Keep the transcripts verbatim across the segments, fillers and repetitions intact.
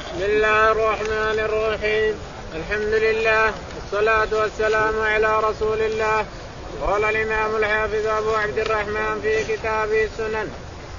بسم الله الرحمن الرحيم. الحمد لله والصلاة والسلام على رسول الله. قال الإمام الحافظ أبو عبد الرحمن في كتابه السنن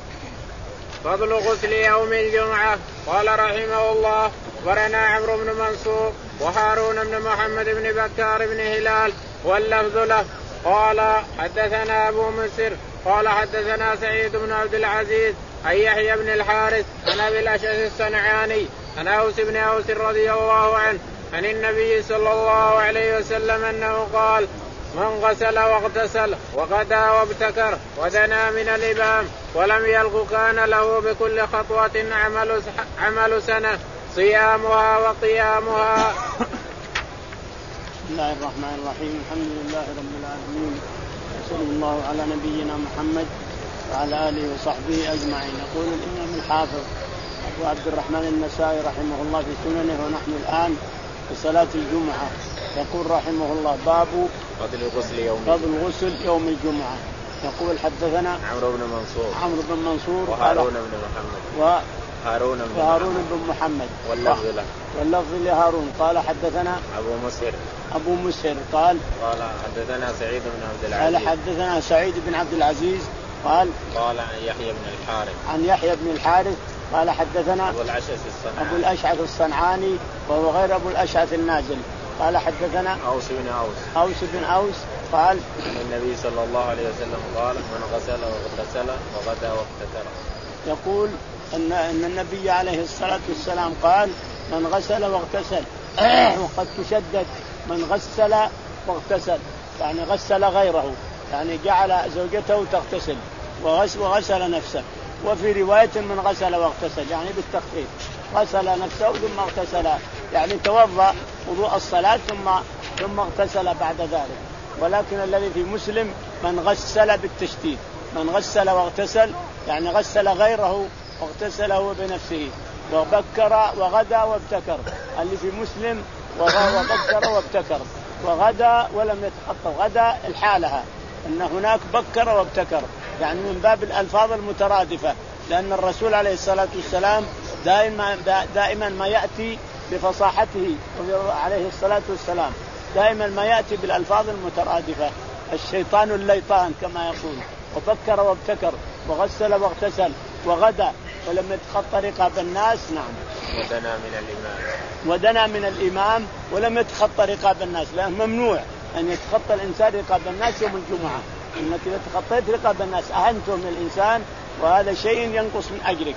فضل غسل يوم الجمعة. قال رحمه الله أخبرنا عمرو بن منصور وهارون بن محمد بن بكار بن هلال واللفظ له قال حدثنا أبو مسر قال حدثنا سعيد بن عبد العزيز عن يحيى بن الحارث عن أبي الأشعث الصنعاني عن أوس بن أوس رضي الله عنه عن النبي صلى الله عليه وسلم أنه قال: من غسل واغتسل وغدا وابتكر ودنا من الإمام ولم يلغ كان له بكل خطوة عمل عمل سنة صيامها وقيامها. بسم الله الرحمن الرحيم. الحمد لله رب العالمين، وصلى الله على نبينا محمد وعلى آله وصحبه أجمعين. يقول الإمام الحافظ أبو عبد الرحمن النسائي رحمه الله في سننه ونحن الآن في صلاة الجمعة. يقول رحمه الله: باب فضل غسل يوم فضل غسل يوم الجمعة. يقول حدثنا عمرو بن منصور عمرو بن منصور وهارون بن محمد وهارون بن, وهارون بن محمد واللفظ له واللفظ لهارون. قال حدثنا أبو مسهر أبو مسهر قال قال حدثنا سعيد بن عبد العزيز قال حدثنا سعيد بن عبد العزيز قال قال عن يحيى بن الحارث عن يحيى بن الحارث قال حدثنا أبو الأشعث الصنعاني أبو الأشعث الصنعاني وهو غير أبو الأشعث النازل. قال حدثنا أوس بن أوس أوس بن أوس قال عن النبي صلى الله عليه وسلم قال: من غسل واغتسل وغدا وابتكر. يقول أن أن النبي عليه الصلاة والسلام قال: من غسل واغتسل وقد تشدد من غسل واغتسل، يعني غسل غيره، يعني جعل زوجته تغتسل وغسل, وغسل نفسه. وفي رواية من غسل واغتسل يعني بالتخفيف، غسل نفسه ثم اغتسل، يعني توضأ وضوء الصلاة ثم ثم اغتسل بعد ذلك. ولكن الذي في مسلم من غسل بالتشديد، من غسل واغتسل يعني غسل غيره واغتسله بنفسه وبكر وغدا وابتكر. اللي في مسلم وبكر وابتكر وغدا ولم يتخطى، غدا الحالها أن هناك بكر وابتكر، يعني من باب الألفاظ المترادفة، لأن الرسول عليه الصلاة والسلام دائما دائما ما يأتي بفصاحته عليه الصلاة والسلام، دائما ما يأتي بالألفاظ المترادفة. الشيطان الليطان كما يقول، وبكر وابتكر وغسل واغتسل وغدا ولم يتخطى رقاب الناس. نعم. ودنا من الإمام ودنا من الإمام ولم يتخطى رقاب الناس، لأنه ممنوع أن يتخطى الإنسان رقاب الناس يوم الجمعة، إنك إذا تخطيت رقاب الناس أهنتم من الإنسان وهذا شيء ينقص من أجرك.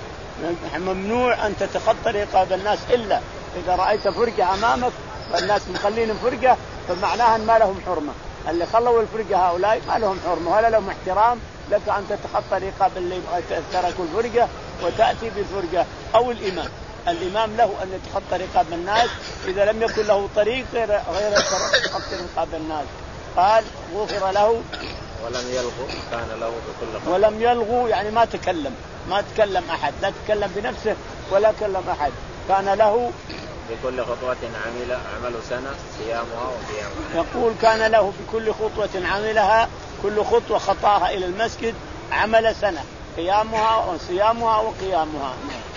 ممنوع أن تتخطى رقاب الناس إلا إذا رأيت فرقة أمامك والناس مخلين فرقة فمعناها ما لهم حرمة. اللي خلوا الفرقة هؤلاء ما لهم حرمة ولا لهم احترام لك أن تتخطى رقاب اللي تركوا الفرقة وتأتي بالفرقة. أو الإمام الإمام له أن يتخطى رقاب الناس إذا لم يكن له طريق غير غير تخطي رقاب الناس. قال: غفر له ولم يلغو كان له بكل خطوة. ولم يلغو يعني ما تكلم ما تكلم أحد، لا تكلم بنفسه ولا كلم أحد. كان له بكل خطوة عمل عمل سنة صيامها وقيامها. يقول كان له بكل خطوة عملها، كل خطوة خطاها إلى المسجد عمل سنة، قيامها وصيامها وقيامها.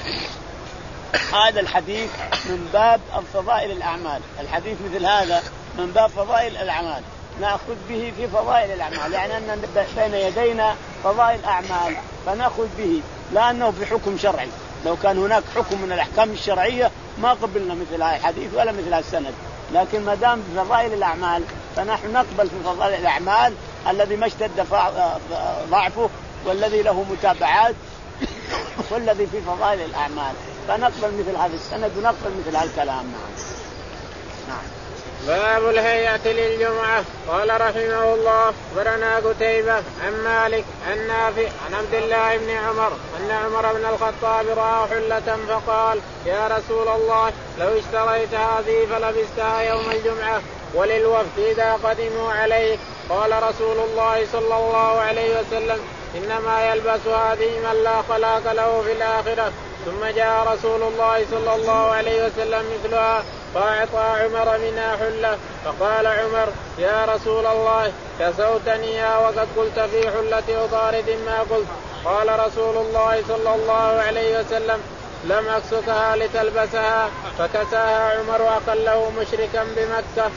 هذا الحديث من باب فضائل الأعمال. الحديث مثل هذا من باب فضائل الأعمال، نأخذ به في فضائل الأعمال، يعني أن بين يدينا فضائل الأعمال فنأخذ به، لأنه في حكم شرعي. لو كان هناك حكم من الأحكام الشرعية ما قبلنا مثل هذا الحديث ولا مثل هذا السند، لكن ما دام بفضائل الأعمال فنحن نقبل في فضائل الأعمال الذي ما اشتد ضعفه والذي له متابعات والذي في فضائل الأعمال، فنقبل مثل هذا السند ونقبل مثل هذا الكلام. نعم. نعم. باب الهيئة للجمعة. قال رحمه الله: أخبرنا قتيبة عن مالك عن نافع عن عبد الله بن عمر أن عمر بن الخطاب رأى حلة فقال: يا رسول الله لو اشتريت هذه فلبستها يوم الجمعة وللوفد إذا قدموا عليك. قال رسول الله صلى الله عليه وسلم: إنما يلبس هذه من لا خلاق له في الآخرة. ثم جاء رسول الله صلى الله عليه وسلم مثلها فأعطى عمر منها حلة. فقال عمر: يا رسول الله كسوتنيها وقد قلت في حلة أطارد ما قلت. قال رسول الله صلى الله عليه وسلم: لم أكسكها لتلبسها فكساها عمر وأقله مشركا بمكة.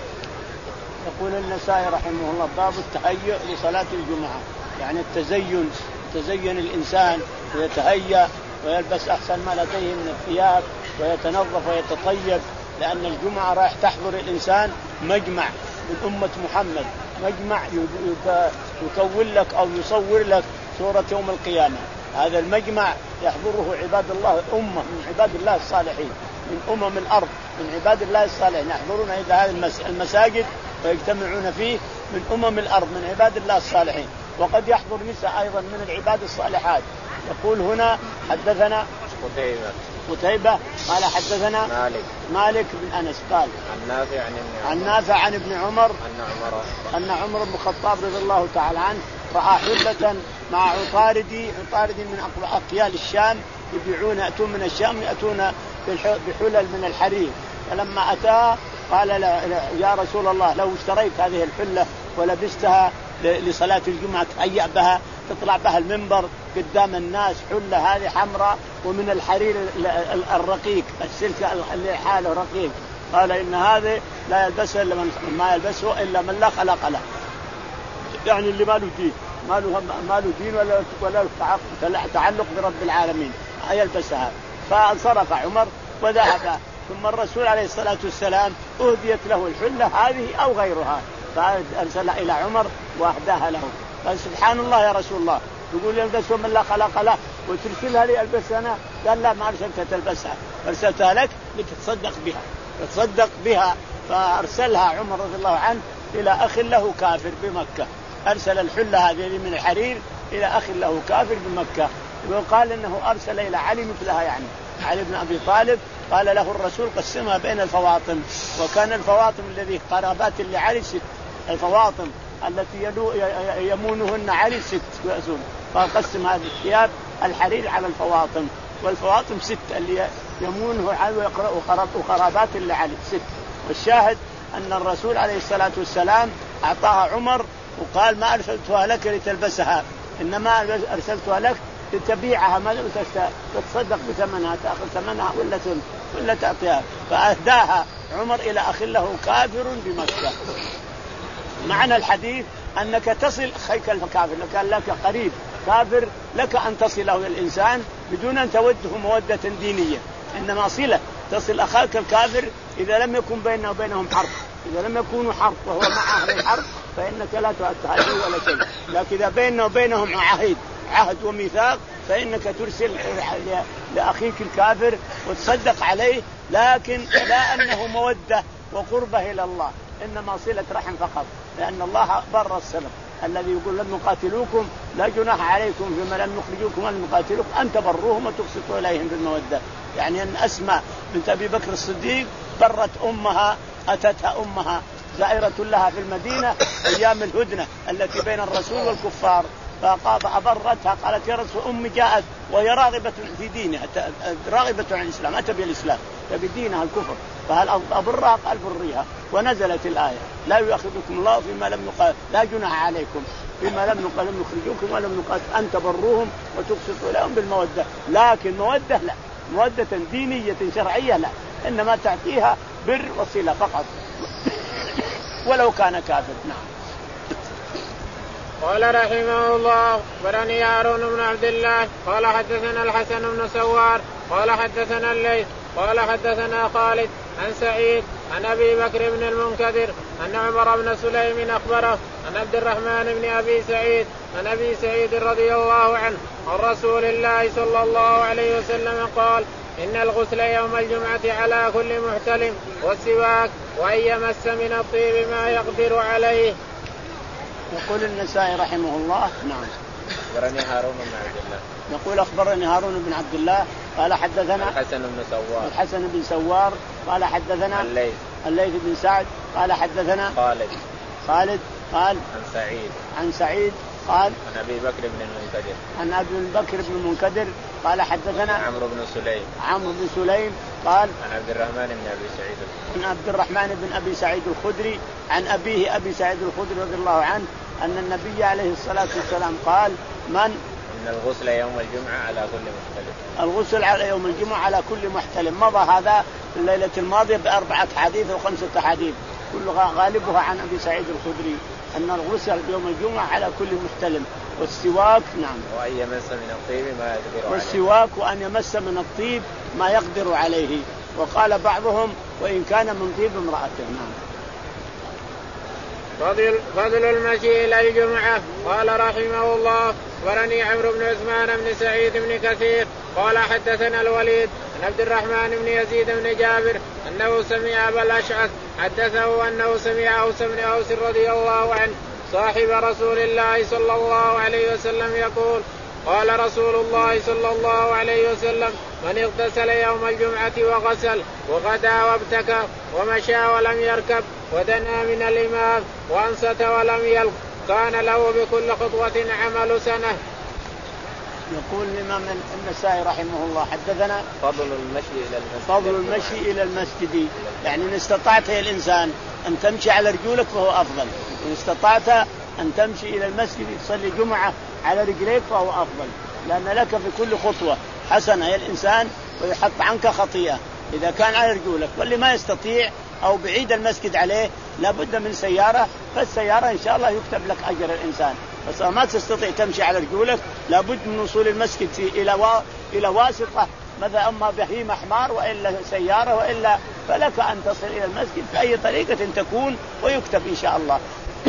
يقول النسائي رحمه الله باب التهيؤ لصلاة الجمعة، يعني التزين، تزين الإنسان ويتهيأ ويلبس أحسن ما لديه من الثياب ويتنظف ويتطيب، لأن الجمعة راح تحضر الإنسان مجمع من أمة محمد، مجمع يكون لك أو يصور لك صورة يوم القيامة. هذا المجمع يحضره عباد الله، أمة من عباد الله الصالحين، من أمم الأرض، من عباد الله الصالحين يحضرون إلى هذه المساجد ويجتمعون فيه من أمم الأرض من عباد الله الصالحين. وقد يحضر نساء أيضا من العباد الصالحات. يقول هنا حدثنا قتيبة قتيبة قال حدثنا مالك مالك بن أنس قال عن نافع عن ابن عن نافع عن ابن عمر أن عمر أن عمر بن الخطاب رضي الله تعالى عنه رأى حلة مع عطاردي، عطاردي من أقيال الشام يبيعون، يأتون من الشام يأتون بحلل من الحرير. فلما أتاه قال يا رسول الله لو اشتريت هذه الحلة ولبستها لصلاة الجمعة تهيأ بها تطلع بها المنبر قدام الناس، حلة هذه حمراء ومن الحرير الرقيق السلك اللي حاله رقيق. قال إن هذا لا يلبسه إلا من ما يلبسه إلا من لا خلق له، يعني اللي ما له دين، ما له ما له دين ولا ولا تعلق برب العالمين يلبسها. فانصرف عمر وذهب. ثم الرسول عليه الصلاة والسلام أهديت له الحلة هذه أو غيرها، فأرسل إلى عمر وأهداها له. قال سبحان الله يا رسول الله، يقول يلبسه من لا خلق له وترسلها لي ألبسها؟ قال لا، ما أرسلتها تلبسها، أرسلتها لك لتتصدق بها، تصدق بها. فأرسلها عمر رضي الله عنه إلى أخ له كافر بمكة، أرسل الحلة هذه من الحرير إلى أخ له كافر بمكة. وقال إنه أرسل إلى علي مثلها، يعني علي بن أبي طالب قال له الرسول قسمها بين الفواطم، وكان الفواطم الذي قرابات لعلي ست، الفواطم التي يمونهن علي ست، فقسم هذه الثياب الحرير على الفواطم، والفواطم ست اللي يمونه علي وقرابات لعلي ست. والشاهد أن الرسول عليه الصلاة والسلام أعطاها عمر وقال ما أرسلتها لك لتلبسها، إنما أرسلتها لك لتبيعها، ما تتصدق بثمنها، تأخذ ثمنها ولا ولا تعطيها. فأهداها عمر إلى أخ له كافر بمكة. معنى الحديث أنك تصل أخيك الكافر، لك لك قريب كافر لك أن تصله الإنسان بدون أن توده مودة دينية، إنما صلة تصل أخاك الكافر إذا لم يكن بينه وبينهم حرب، إذا لم يكونوا حرب وهو مع أهل الحرب فإنك لا تهديه ولا شيء. لكن إذا بينه وبينهم عهد عهد وميثاق فإنك ترسل لأخيك الكافر وتصدق عليه، لكن لا أنه مودة وقربة إلى الله، إنما صلة رحم فقط، لأن الله بر السلف الذي يقول لن نقاتلوكم لا جناح عليكم فيما لم يخرجوكم ولم يقاتلوكم أن تبروهم وتقسطوا إليهم بالمودة. يعني أن أسماء بنت أبي بكر الصديق برت أمها، أتتها أمها زائرة لها في المدينة أيام الهدنة التي بين الرسول والكفار، فأبرتها قالت يا رسول أمي جاءت وهي راغبة في دينها، راغبة عن الإسلام، أتبي الإسلام تبي دينها الكفر، فهل أبرها؟ قال بريها. ونزلت الآية لا يؤاخذكم الله فيما لم يقاتل لا جناح عليكم فيما لم يقاتل لم يخرجوكم ولم يقاتل أن تبروهم وتقسطوا لهم بالمودة. لكن مودة لا، مودة دينية شرعية لا، إنما تعطيها بر وصلة فقط ولو كان كافر. نعم. قال رحمه الله برني هارون بن عبد الله قال حدثنا الحسن بن سوار قال حدثنا الليث قال حدثنا خالد عن سعيد عن أبي بكر بن المنكدر أن عمر بن سليم أخبره عن عبد الرحمن بن أبي سعيد عن أبي سعيد رضي الله عنه عن رسول الله صلى الله عليه وسلم قال إن الغسل يوم الجمعة على كل محتلم والسواك وأن يمس من الطيب ما يقدر عليه. يقول النسائي رحمه الله. نعم. أخبرني هارون بن عبد الله. يقول أخبرني هارون بن عبد الله قال حدثنا الحسن بن سوار الحسن بن سوار قال حدثنا الليث الليث بن سعد قال حدثنا خالد خالد قال عن سعيد عن سعيد قال عن أبي بكر بن المنكدر عن أبي بكر بن المنكدر قال حدثنا عمرو بن سليم عمرو بن سليم قال عن عبد الرحمن بن أبي سعيد عن عبد الرحمن بن أبي سعيد الخدري عن أبيه أبي سعيد الخدري رضي الله عنه أن النبي عليه الصلاة والسلام قال من إن أن الغسل يوم الجمعة على كل محتلم. الغسل على يوم الجمعة على كل محتلم مضى هذا الليلة الماضية بأربعة حديث وخمسة حديث كل غالبها عن أبي سعيد الخدري أن الغسل يوم الجمعة على كل محتلم. والسواك نعم. وأن يمس من الطيب ما يقدر عليه. والسواك وأن يمس من الطيب ما يقدر عليه. وقال بعضهم وإن كان من طيب امرأته. نعم. فضل, فضل المشي إلى الجمعة. قال رحمه الله أخبرني عمرو بن عثمان بن سعيد بن كثير قال حدثنا الوليد عن عبد الرحمن بن يزيد بن جابر أنه سمع أبا الأشعث حدثه أنه سمع أوس بن أوس رضي الله عنه صاحب رسول الله صلى الله عليه وسلم يقول قال رسول الله صلى الله عليه وسلم من اغتسل يوم الجمعة وغسل وغدا وابتكى ومشى ولم يركب ودنا من الإمام وأنصت ولم يلق كان له بكل خطوة عمل سنة. يقول الإمام النسائي رحمه الله حدثنا فضل المشي إلى المسجد. فضل المشي إلى المسجد يعني إن استطعت يا الإنسان أن تمشي على رجولك فهو أفضل. إن استطعت أن تمشي إلى المسجد تصلي جمعة على رجليك فهو أفضل لأن لك في كل خطوة حسنة يا الإنسان ويحط عنك خطيئة إذا كان على رجولك. واللي ما يستطيع أو بعيد المسجد عليه لابد من سيارة فالسيارة إن شاء الله يكتب لك أجر الإنسان. بس ما تستطيع تمشي على رجولك لابد من وصول المسجد إلى و... إلى واسطة مثلا أما بهيمة حمار وإلا سيارة وإلا فلك أن تصل إلى المسجد بأي طريقة تكون ويكتب إن شاء الله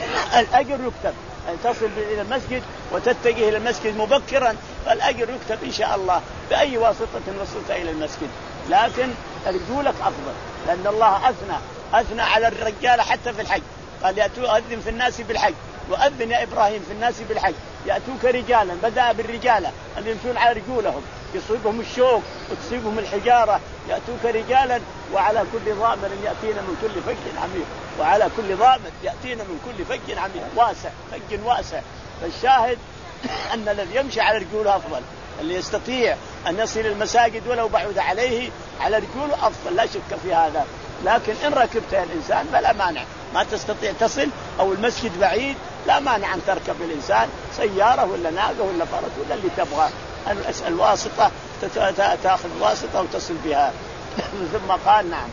الأجر يكتب. أن تصل إلى المسجد وتتجه إلى المسجد مبكرا فالأجر يكتب إن شاء الله بأي واسطة وصلت إلى المسجد. لكن رجولك أفضل لأن الله أثنى أثنى على الرجال حتى في الحج قال يأتوا أذن في الناس بالحج وأذن يا إبراهيم في الناس بالحج يأتوك رجالا بدأ بالرجالة اللي يمشون على رجولهم يصيبهم الشوك وتصيبهم الحجارة يأتوك رجالا وعلى كل ضامر يأتينا من كل فج عميق وعلى كل ضامر يأتينا من كل فج عميق واسع فج واسع. فالشاهد أن الذي يمشي على رجوله أفضل. اللي يستطيع أن يصل المساجد ولو بعد عليه على رجوله أفضل لا شك في هذا. لكن إن ركبت يا الإنسان فلا مانع ما تستطيع تصل أو المسجد بعيد لا مانع أن تركب الإنسان سيارة ولا ناقة ولا فرس ولا اللي تبغى الواسطة تأخذ واسطة وتصل بها. ثم قال نعم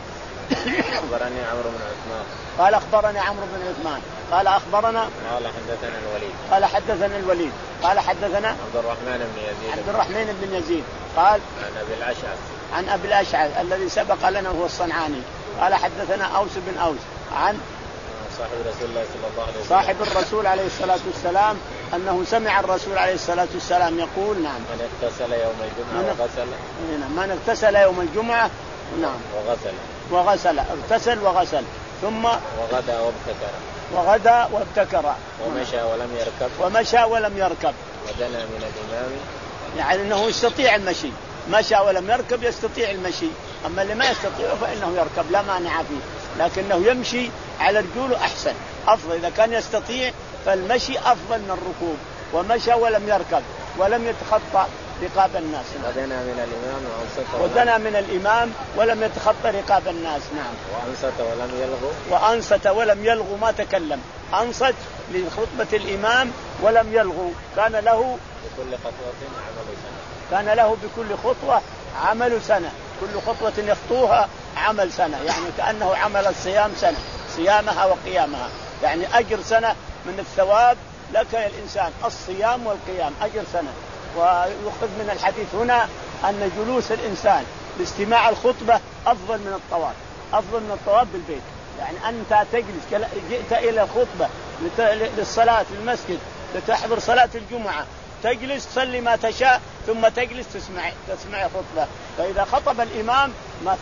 أخبرني عمرو بن عثمان قال أخبرني عمرو بن عثمان قال أخبرنا قال حدثنا الوليد قال حدثنا الوليد قال حدثنا عبد الرحمن بن يزيد عبد الرحمن بن يزيد قال عن أبي الأشعث عن أبي الأشعث الذي سبق لنا هو الصنعاني قال حدثنا أوس بن أوس عن صاحب رسول الله صلى الله عليه وسلم صاحب الرسول عليه الصلاة والسلام أنه سمع الرسول عليه الصلاة والسلام يقول نعم من اغتسل يوم الجمعة من وغسل من اغتسل يوم الجمعة نعم وغسل وغسل اغتسل وغسل ثم وغدا وابتكر وغدا وابتكر ومشى ولم يركب ومشى ولم يركب ودنا من الإمام يعني أنه يستطيع المشي مشى ولم يركب يستطيع المشي. أما اللي ما يستطيع فإنه يركب لا مانع فيه لكنه يمشي على رجوله أحسن أفضل. إذا كان يستطيع فالمشي أفضل من الركوب ومشى ولم يركب ولم يتخطى رقاب الناس. ودنا من الإمام وأنصت ودنا من الإمام ولم يتخطى رقاب الناس. نعم وأنصت ولم يلغو وأنصت ولم يلغو ما تكلم أنصت لخطبة الإمام ولم يلغو كان له بكل خطوة عمل سنة كان له بكل خطوة عمل سنة كل خطوة يخطوها عمل سنة يعني كأنه عمل الصيام سنة صيامها وقيامها يعني أجر سنة من الثواب لك يا الإنسان الصيام والقيام أجر سنة. ويؤخذ من الحديث هنا أن جلوس الإنسان لاستماع الخطبة أفضل من الطواف أفضل من الطواف بالبيت. يعني أنت تجلس جئت إلى الخطبة للصلاة في المسجد لتحضر صلاة الجمعة تجلس تصلي ما تشاء ثم تجلس تسمع تسمع خطبة. فإذا خطب الإمام ما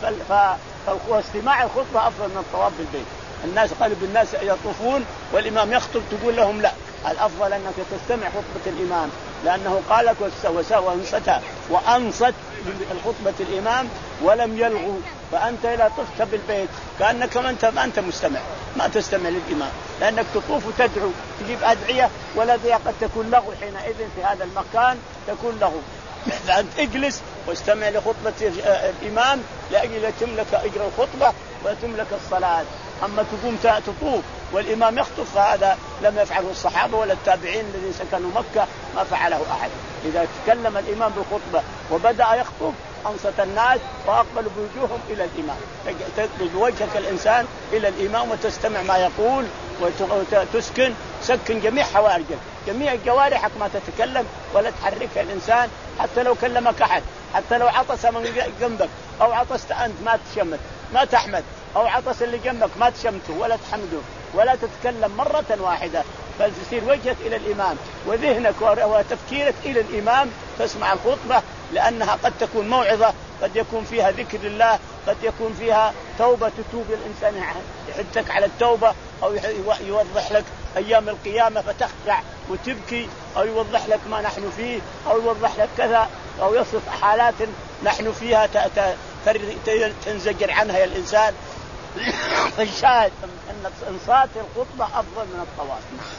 فاستماع الخطبة أفضل من الطواف بالبيت. الناس قالوا بالناس يطوفون والإمام يخطب تقول لهم لا الأفضل أنك تستمع خطبة الإمام لأنه قال لك وسوى أنصت وأنصت الخطبة الإمام ولم يلغوا. فأنت إذا طفت بالبيت كأنك ما أنت ما أنت مستمع ما تستمع للإمام لأنك تطوف وتدعو تجيب أدعية ولا قد تكون لغو حينئذ في هذا المكان تكون لغو. فأنت اجلس واستمع لخطبة الإمام لأجل تملك أجر الخطبة وتملك الصلاة. أما تقوم تطوف والإمام يخطب فهذا لم يفعله الصحابة ولا التابعين الذين سكنوا مكة، ما فعله أحد. إذا تكلم الإمام بالخطبة وبدأ يخطب أنصت الناس وأقبلوا بوجوههم إلى الإمام. تقبل وجهك الإنسان إلى الإمام وتستمع ما يقول وتسكن سكن جميع حوارجك، جميع جوارحك ما تتكلم ولا تحركها الإنسان، حتى لو كلمك أحد، حتى لو عطس من جنبك أو عطست أنت ما تشمت ما تحمد، أو عطس اللي جنبك ما تشمته ولا تحمده ولا تتكلم مرة واحدة، بل تصير وجهك إلى الإمام وذهنك وتفكيرك إلى الإمام، تسمع الخطبة لأنها قد تكون موعظة، قد يكون فيها ذكر الله، قد يكون فيها توبة تتوب الإنسان يحثك على التوبة، أو يوضح لك أيام القيامة فتخشع وتبكي، أو يوضح لك ما نحن فيه، أو يوضح لك كذا، أو يصف حالات نحن فيها تنزجر عنها يا الإنسان. فالشاهد أن إنصات الخطبة أفضل من الطواف.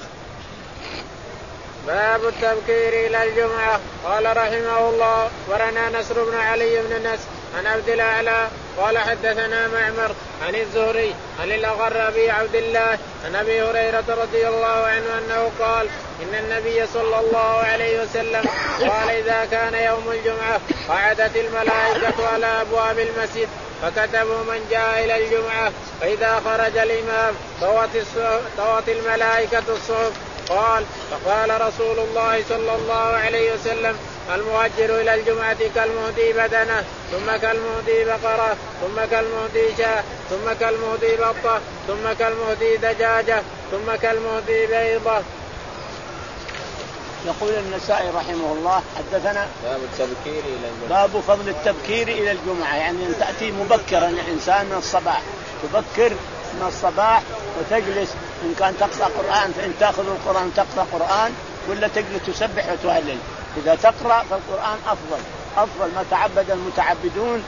باب التبكير إلى الجمعة. قال رحمه الله ورنا نصر بن علي بن نصر عن عبد الأعلى قال حدثنا معمر عن الزهري عن الأغر أبي عبد الله عن أبي هريرة رضي الله عنه أنه قال إن النبي صلى الله عليه وسلم قال إذا كان يوم الجمعة قعدت الملائكة على أبواب المسجد فكتبوا من جاء إلى الجمعة، فإذا خرج الإمام طوت الملائكة الصحف. قال فقال رسول الله صلى الله عليه وسلم المهجر إلى الجمعة كالمهدي بدنه ثم كالمهدي بقرة ثم كالمهدي شاة ثم كالمهدي بطة ثم كالمهدي دجاجة ثم كالمهدي بيضة. يقول النسائي رحمه الله حدثنا باب التبكير إلى الجمعة، باب فضل التبكير إلى الجمعة، يعني أن تأتي مبكرا الإنسان من الصباح، تبكر من الصباح وتجلس، إن كان تقرأ قرآن فإن تأخذ القرآن تقرأ قرآن، ولا تجلس تسبح وتهلل. إذا تقرأ فالقرآن أفضل أفضل ما تعبد المتعبدون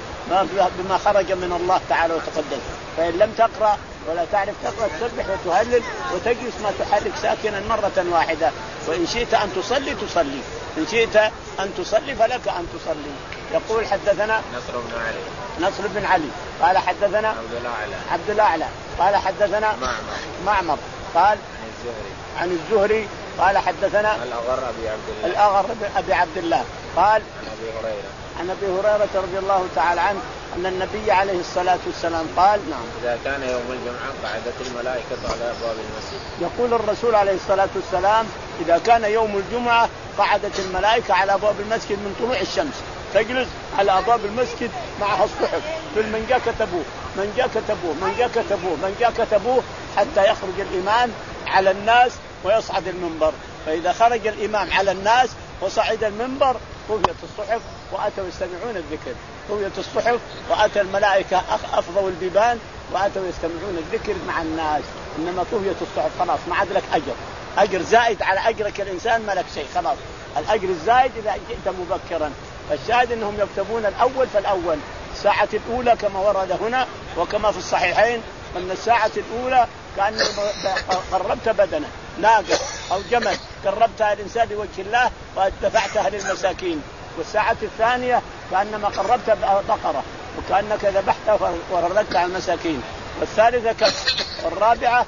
بما خرج من الله تعالى وتقدس. فإن لم تقرأ ولا تعرف تقرأ تسبح وتهلل وتجلس ما تحرك ساكنا مرة واحدة. وإن شئت أن تصلي تصلي، إن شئت أن تصلي فلك أن تصلي. يقول حدثنا نصر بن علي نصر بن علي قال حدثنا عبد الأعلى عبد الأعلى قال حدثنا معمر معمر قال عن الزهري عن الزهري قال حدثنا الأغر أبي عبد الله الأغر أبي عبد الله قال عن أبي هريرة عن أبي هريرة رضي الله تعالى عنه أن النبي عليه الصلاة والسلام قال نعم إذا كان يوم الجمعة قعدت الملائكة على أبواب المسجد. يقول الرسول عليه الصلاة والسلام إذا كان يوم الجمعة قعدت الملائكة على أبواب المسجد من طلوع الشمس، تجلس على أبواب المسجد معها الصحف، كل من جاء كتبوه من جاء كتبوه من جاء كتبوه من جاء كتبوه حتى يخرج الإمام على الناس ويصعد المنبر. فإذا خرج الإمام على الناس وصعد المنبر طويت الصحف وأتوا يستمعون الذكر، طويت الصحف وأتى الملائكة أفضوا البيبان وأتوا يستمعون الذكر مع الناس. إنما طويت الصحف خلاص ما عاد لك أجر، أجر زائد على أجرك الإنسان ما لك شيء، خلاص الأجر الزائد إذا جئت مبكرا. فالشاهد أنهم يكتبون الأول فالأول الساعة الأولى كما ورد هنا وكما في الصحيحين أن الساعة الأولى كأن قربت بدنه ناقة أو جمل قربتها الإنسان لوجه الله ودفعتها للمساكين، والساعة الثانية كأنما قربت بقرة وكأنك ذبحتها وردتها على المساكين، والثالثة كبش، والرابعة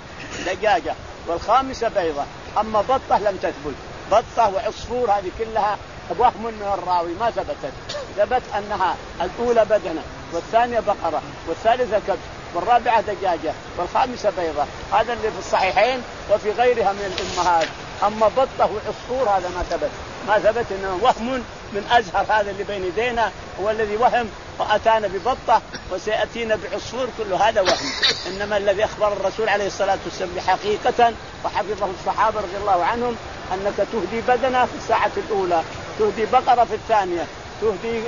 دجاجة، والخامسة بيضة. أما بطة لم تثبت، بطة وعصفور هذه كلها وهم من الراوي ما ثبتت، ثبت أنها الأولى بدنة والثانية بقرة والثالثة كبش والرابعة دجاجة والخامسة بيضة. هذا اللي في الصحيحين وفي غيرها من الأمهات. أما بطة وعصفور هذا ما ثبت، ما ثبت إنه وهم من أزهر هذا اللي بين يدينا هو الذي وهم وأتانا ببطة وسيأتينا بعصفور، كل هذا وهم. إنما الذي أخبر الرسول عليه الصلاة والسلام بحقيقة وحفظه الصحابة رضي الله عنهم أنك تهدي بدنة في الساعة الأولى، تهدي بقرة في الثانية، تهدي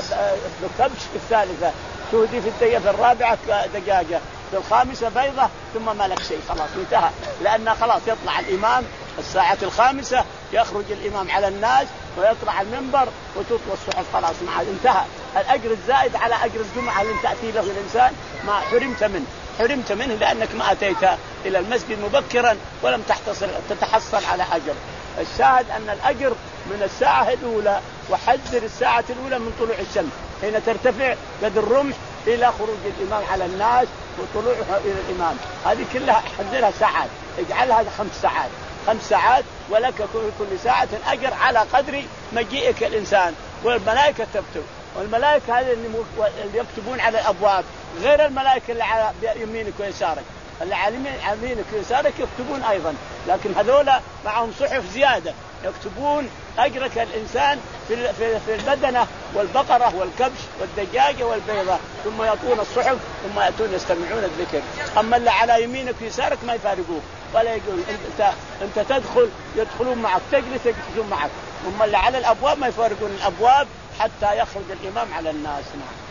كبش في الثالثة، تهدي في الدية في الرابعة دجاجة، في الخامسة بيضة، ثم ما لك شيء، خلاص انتهى. لأن خلاص يطلع الإمام الساعة الخامسة، يخرج الإمام على الناس ويطلع المنبر وتطوى الصحف، خلاص مع انتهى. الأجر الزائد على أجر الجمعة اللي تأتي له الإنسان ما حرمت منه، حرمت منه لأنك ما أتيت إلى المسجد مبكرا ولم تحتصل تتحصل على أجر. الشاهد أن الأجر من الساعة الأولى، وحذر الساعة الأولى من طلوع الشمس حين ترتفع قد الرمح إلى خروج الإمام على الناس وطلوعه إلى الإمام. هذه كلها حددها ساعات، اجعلها خمس ساعات خمس ساعات ولك كل ساعة أجر على قدر مجيئك الإنسان. والملائكة تكتب، والملائكة هذه اللي يكتبون على الأبواب غير الملائكة اللي على يمينك ويسارك. اللي على يمينك ويسارك يكتبون أيضا، لكن هذولا معهم صحف زيادة يكتبون أجرك الإنسان في في البدنة والبقرة والكبش والدجاجة والبيضة، ثم يأتون الصحف ثم يأتون يستمعون الذكر. أما اللي على يمينك ويسارك ما يفارقوك ولا يقول أنت أنت تدخل يدخلون معك، تجلس يجلسون معك. أما اللي على الأبواب ما يفارقون الأبواب حتى يخرج الإمام على الناس. نعم.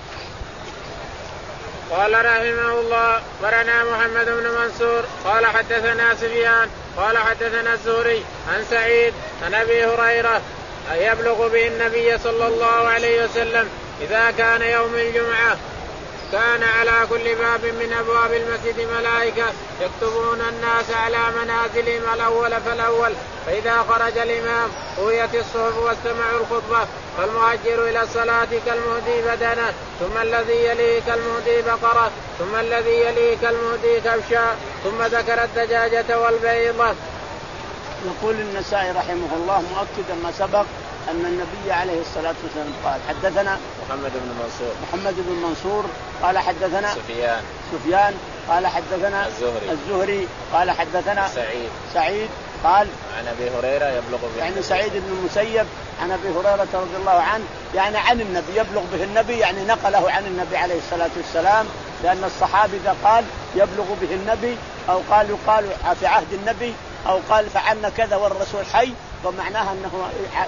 قال رحمه الله برنا محمد بن منصور قال حدثنا سفيان قال حدثنا الزهري عن سعيد عن أبي هريرة أن يبلغ به النبي صلى الله عليه وسلم إذا كان يوم الجمعة كان على كل باب من أبواب المسجد ملائكة يكتبون الناس على منازلهم الأول فالأول، فإذا خرج الإمام قويت الصحف واستمعوا الخطبة، فالمهجر إلى الصلاة كالمهدي بدنه، ثم الذي يليه كالمهدي بقرة، ثم الذي يليه كالمهدي كبشا، ثم ذكر الدجاجة والبيضة. يقول النسائي رحمه الله مؤكدا ما سبق أن النبي عليه الصلاة والسلام قال حدثنا محمد بن منصور محمد بن منصور قال حدثنا سفيان سفيان قال حدثنا الزهري الزهري قال حدثنا سعيد سعيد قال عن أبي هريرة يبلغ به يعني سعيد بن المسيب عن أبي هريرة رضي الله عنه، يعني عن النبي يبلغ به النبي، يعني نقله عن النبي عليه الصلاة والسلام، لأن الصحابي إذا قال يبلغ به النبي أو قال يقال في عهد النبي أو قال فعلنا كذا والرسول حي، فمعناها أنه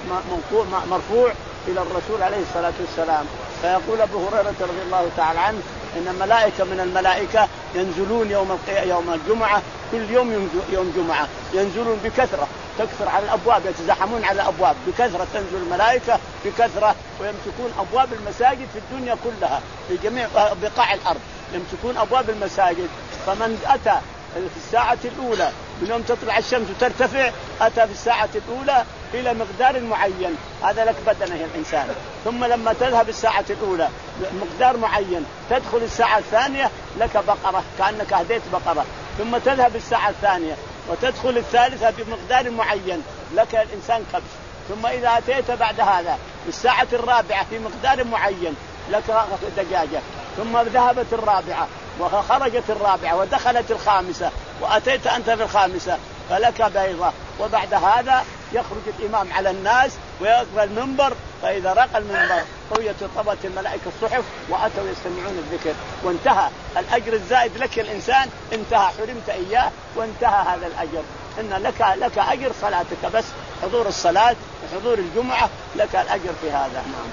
مرفوع إلى الرسول عليه الصلاة والسلام. فيقول أبو هريرة رضي الله تعالى عنه إن ملائكة من الملائكة ينزلون يوم يوم الجمعة، كل يوم يوم جمعة ينزلون بكثرة، تكثر على الأبواب، يتزاحمون على الأبواب بكثرة، تنزل الملائكة بكثرة ويمسكون أبواب المساجد في الدنيا كلها في جميع بقاع الأرض، يمسكون أبواب المساجد. فمن أتى في الساعة الأولى من يوم تطلع الشمس وترتفع أتى في الساعة الأولى إلى مقدار معين، هذا لك بدنه الإنسان. ثم لما تذهب الساعة الأولى مقدار معين تدخل الساعة الثانية لك بقرة كأنك أهديت بقرة، ثم تذهب الساعة الثانية وتدخل الثالثة بمقدار معين لك الإنسان كبش، ثم إذا أتيت بعد هذا الساعة الرابعة في مقدار معين لك دجاجة، ثم ذهبت الرابعة وخرجت الرابعة ودخلت الخامسة وأتيت أنت في الخامسة فلك بيضة. وبعد هذا يخرج الإمام على الناس ويقرأ المنبر، فإذا رقى المنبر قويت طبت الملائكة الصحف وأتوا يستمعون الذكر، وانتهى الأجر الزائد لك الإنسان، انتهى حرمت إياه وانتهى هذا الأجر. إن لك لك أجر صلاتك بس، حضور الصلاة وحضور الجمعة لك الأجر في هذا. نعم.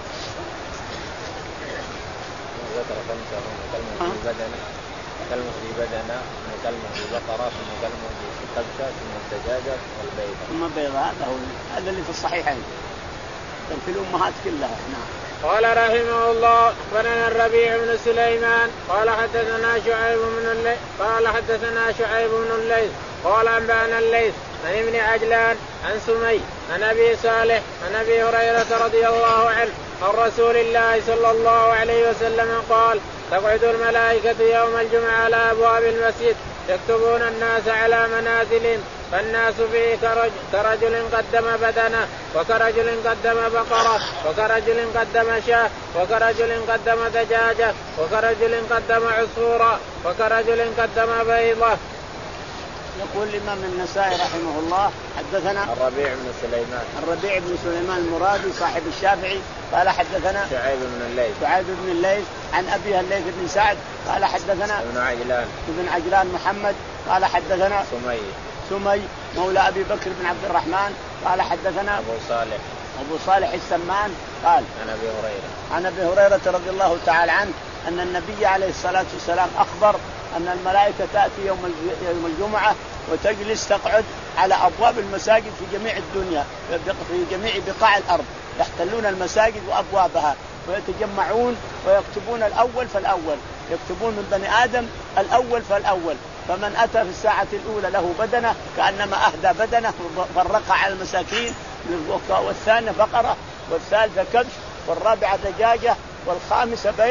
ذكر خمسة كلمة في بدنة كلمة في بدنة كلمة في بقرة ثم كلمة في كبشة ثم الدجاجة والبيضة ثم بيضة. هذا هو هذا اللي في الصحيحين في الأمهات كلها. نعم. قال رحمه الله أخبرنا الربيع بن سليمان قال حدثنا شعيب بن الليث قال حدثنا شعيب بن الليث قال أنبأنا الليث عن ابن عجلان عن سمي عن أبي صالح عن أبي هريرة رضي الله عنه عن رسول الله صلى الله عليه وسلم قال تقعد الملائكة يوم الجمعة على أبواب المسجد يكتبون الناس على منازلهم، فالناس فيه كرجل, كرجل قدم بدنه وكرجل قدم بقرة وكرجل قدم شاة وكرجل قدم دجاجة وكرجل قدم عصفورا وكرجل قدم بيضة. يقول الإمام النسائي رحمه الله حدثنا الربيع بن سليمان الربيع بن سليمان المرادي صاحب الشافعي قال حدثنا شعيب بن الليث شعيب بن الليث عن أبيها الليث بن سعد قال حدثنا ابن عجلان ابن عجلان محمد قال حدثنا سمي سمي مولى أبي بكر بن عبد الرحمن قال حدثنا أبو صالح أبو صالح السمان قال عن أبي هريرة عن أبي هريرة رضي الله تعالى عنه أن النبي عليه الصلاة والسلام أخبر أن الملائكة تأتي يوم الجمعة وتجلس تقعد على أبواب المساجد في جميع الدنيا في جميع بقاع الأرض، يحتلون المساجد وأبوابها ويتجمعون ويكتبون الأول فالأول، يكتبون من بني آدم الأول فالأول. فمن أتى في الساعة الأولى له بدنة كأنما أهدى بدنة فرقها على المساكين، والثانية بقرة والثالثة كبش والرابعة دجاجة والخامسة بيضة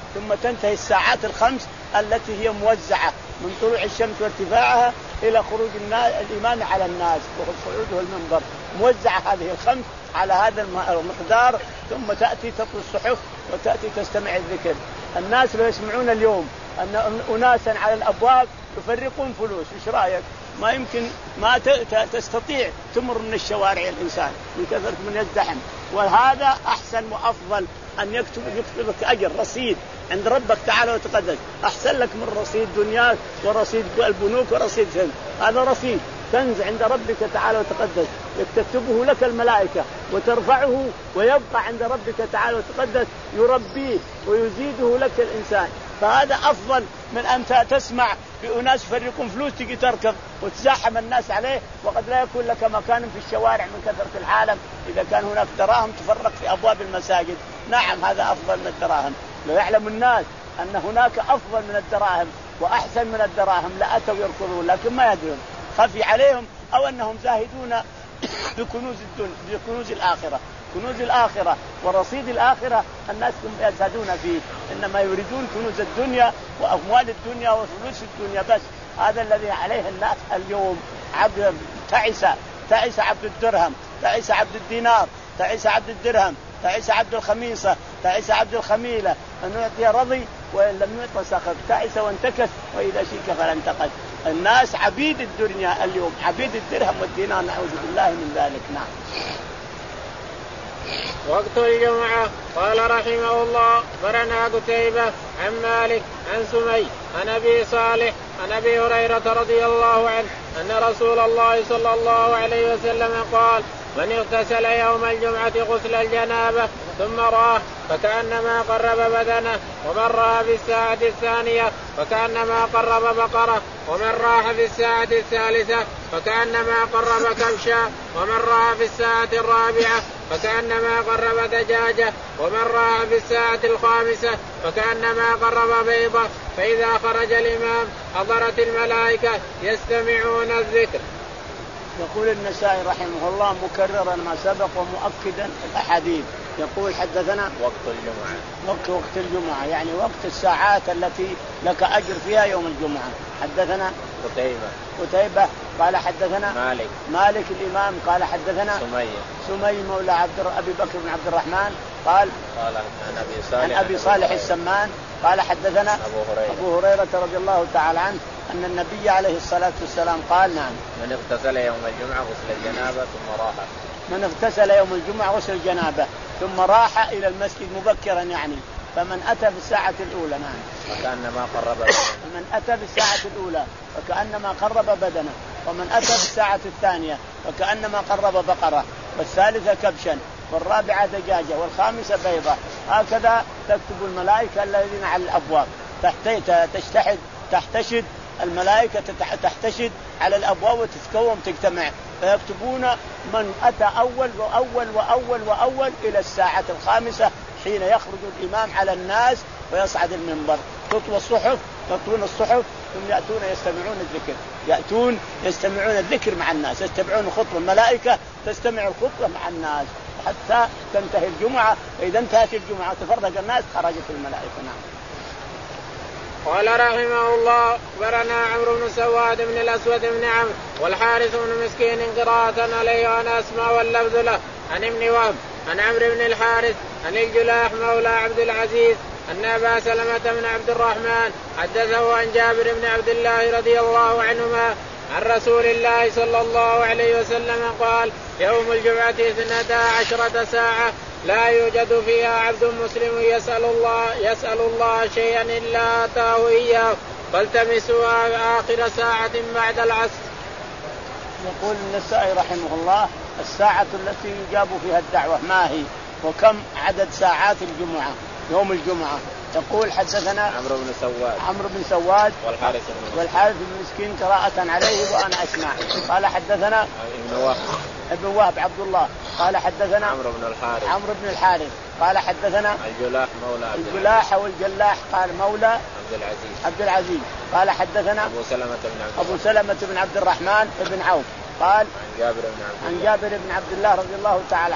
ثم تنتهي الساعات الخمس التي هي موزعة من طلوع الشمس وارتفاعها إلى خروج الإمام على الناس وصعوده المنبر، موزعة هذه الخمس على هذا المقدار. ثم تأتي تطوي الصحف وتأتي تستمع الذكر. الناس لو يسمعون اليوم أن أناسا على الأبواب يفرقون فلوس، إيش رأيك؟ ما يمكن ما تستطيع تمر من الشوارع الإنسان من كثرة من يزدحم. وهذا أحسن وأفضل أن يكتب يكتب لك أجر رصيد عند ربك تعالى وتقدس، أحسن لك من رصيد دنياك ورصيد البنوك ورصيد كنز. هذا رصيد كنز عند ربك تعالى وتقدس يكتبه لك الملائكة وترفعه ويبقى عند ربك تعالى وتقدس يربيه ويزيده لك الإنسان. فهذا أفضل من أن تسمع بأناس يفرقون فلوس تجي تركب وتزاحم الناس عليه وقد لا يكون لك مكان في الشوارع من كثرة العالم. إذا كان هناك دراهم تفرق في أبواب المساجد، نعم هذا أفضل من الدراهم. لو يعلم الناس أن هناك أفضل من الدراهم وأحسن من الدراهم لأتوا يركضون، لكن ما يدرون، خفي عليهم أو أنهم زاهدون بكنوز الدنيا بكنوز الآخرة. كنوز الآخرة ورصيد الآخرة الناس يزهدون فيه، إنما يريدون كنوز الدنيا وأموال الدنيا وفلوس الدنيا بس. هذا الذي عليه الناس اليوم. عبد تعس تعس عبد الدرهم، تعس عبد الدينار، تعس عبد الدرهم، تعس عبد الخميصة، تعس عبد الخميلة. أن يعطي رضي وإن لم يعط سخط، تعس وانتكس وإذا شيك فلا انتقد. الناس عبيد الدنيا اليوم، عبيد الدرهم والدينار، نعوذ بالله من ذلك. نعم. وقت الجمعة. قال رحمه الله برنا قتيبة عن مالك عن سمي عن أبي صالح عن أبي هريرة رضي الله عنه أن رسول الله صلى الله عليه وسلم قال: من اغتسل يوم الجمعة غسل الجنابة ثم راح فكأنما قرب بدنه، ومن راح في الساعة الثانية فكأنما قرب بقرة، ومن راح في الساعة الثالثة فكأنما قرب كبشا، ومن راح في الساعة الرابعة فكأنما قرب دجاجة، ومن راح في الساعة الخامسة فكأنما قرب بيضة. فإذا خرج الإمام حضرت الملائكة يستمعون الذكر. يقول النسائي رحمه الله مكررا ما سبق ومؤكدا الأحاديث. يقول حدثنا وقت الجمعة وقت وقت الجمعة يعني وقت الساعات التي لك أجر فيها يوم الجمعة. حدثنا قتيبة قتيبة قال حدثنا مالك مالك الإمام قال حدثنا سمي سمي مولى عبد أبي بكر بن عبد الرحمن قال قال عن أبي صالح عن أبي صالح السمان قال حدثنا أبو هريرة أبو هريرة رضي الله تعالى عنه أن النبي عليه الصلاة والسلام قال: نعم من اغتسل يوم الجمعة غسل الجنابة ثم راح من اغتسل يوم الجمعة غسل الجنابة ثم راح إلى المسجد مبكرا يعني فمن أتى في الساعة الأولى نعم فكأنما قرب بدنه من أتى في الساعة الأولى فكأنما قرب بدنه، ومن أتى في الساعة الثانية فكأنما قرب بقرة، والثالثة كبشا، والرابعة دجاجة، والخامسة بيضة. هكذا تكتب الملائكة الذين على الأبواب تجتهد تحتشد الملائكة تحتشد على الأبواب وتتكوم تجتمع فيكتبون من أتى أول وأول وأول وأول إلى الساعة الخامسة حين يخرج الإمام على الناس ويصعد المنبر. تطوى الصحف يطوون الصحف ثم يأتون يستمعون الذكر يأتون يستمعون الذكر مع الناس، يستمعون خطبة الملائكة تستمع الخطبة مع الناس حتى تنتهي الجمعة. إذا انتهت الجمعة تفرق الناس خرجت الملائكة. نعم. قال رحمه الله برنا عمرو بن سواد بن الأسود بن عمرو والحارث بن مسكين قراءة عليه وأنا أسمع واللفظ له عن ابن وهب عن عمرو بن الحارث عن الجلاح مولى عبد العزيز أن أبا سلمة بن عبد الرحمن حدثه عن جابر بن عبد الله رضي الله عنهما عن رسول الله صلى الله عليه وسلم قال: يوم الجمعة اثنتا عشرة ساعة لا يوجد فيها عبد مسلم يسأل الله يسأل الله شيئا إلا آتاه إياه فالتمسوها آخر ساعة بعد العصر. يقول النسائي رحمه الله الساعة التي يجاب فيها الدعوة ما هي وكم عدد ساعات الجمعة يوم الجمعة. يقول حدثنا عمرو بن سواد عمرو بن سواد والحارث بن والحارث بن مسكين قراءة عليه وأنا أسمع. قال حدثنا ابن وهب ابن وهب عبد الله قال حدثنا عمرو بن الحارث عمرو بن الحارث قال حدثنا الجلاح مولى عبد الجلاح والجلاح قال مولى عبد العزيز عبد العزيز قال حدثنا أبو سلمة بن عبد أبو سلمة بن عبد الرحمن بن عوف قال عن جابر بن عبد عن جابر بن عبد الله رضي الله تعالى عنه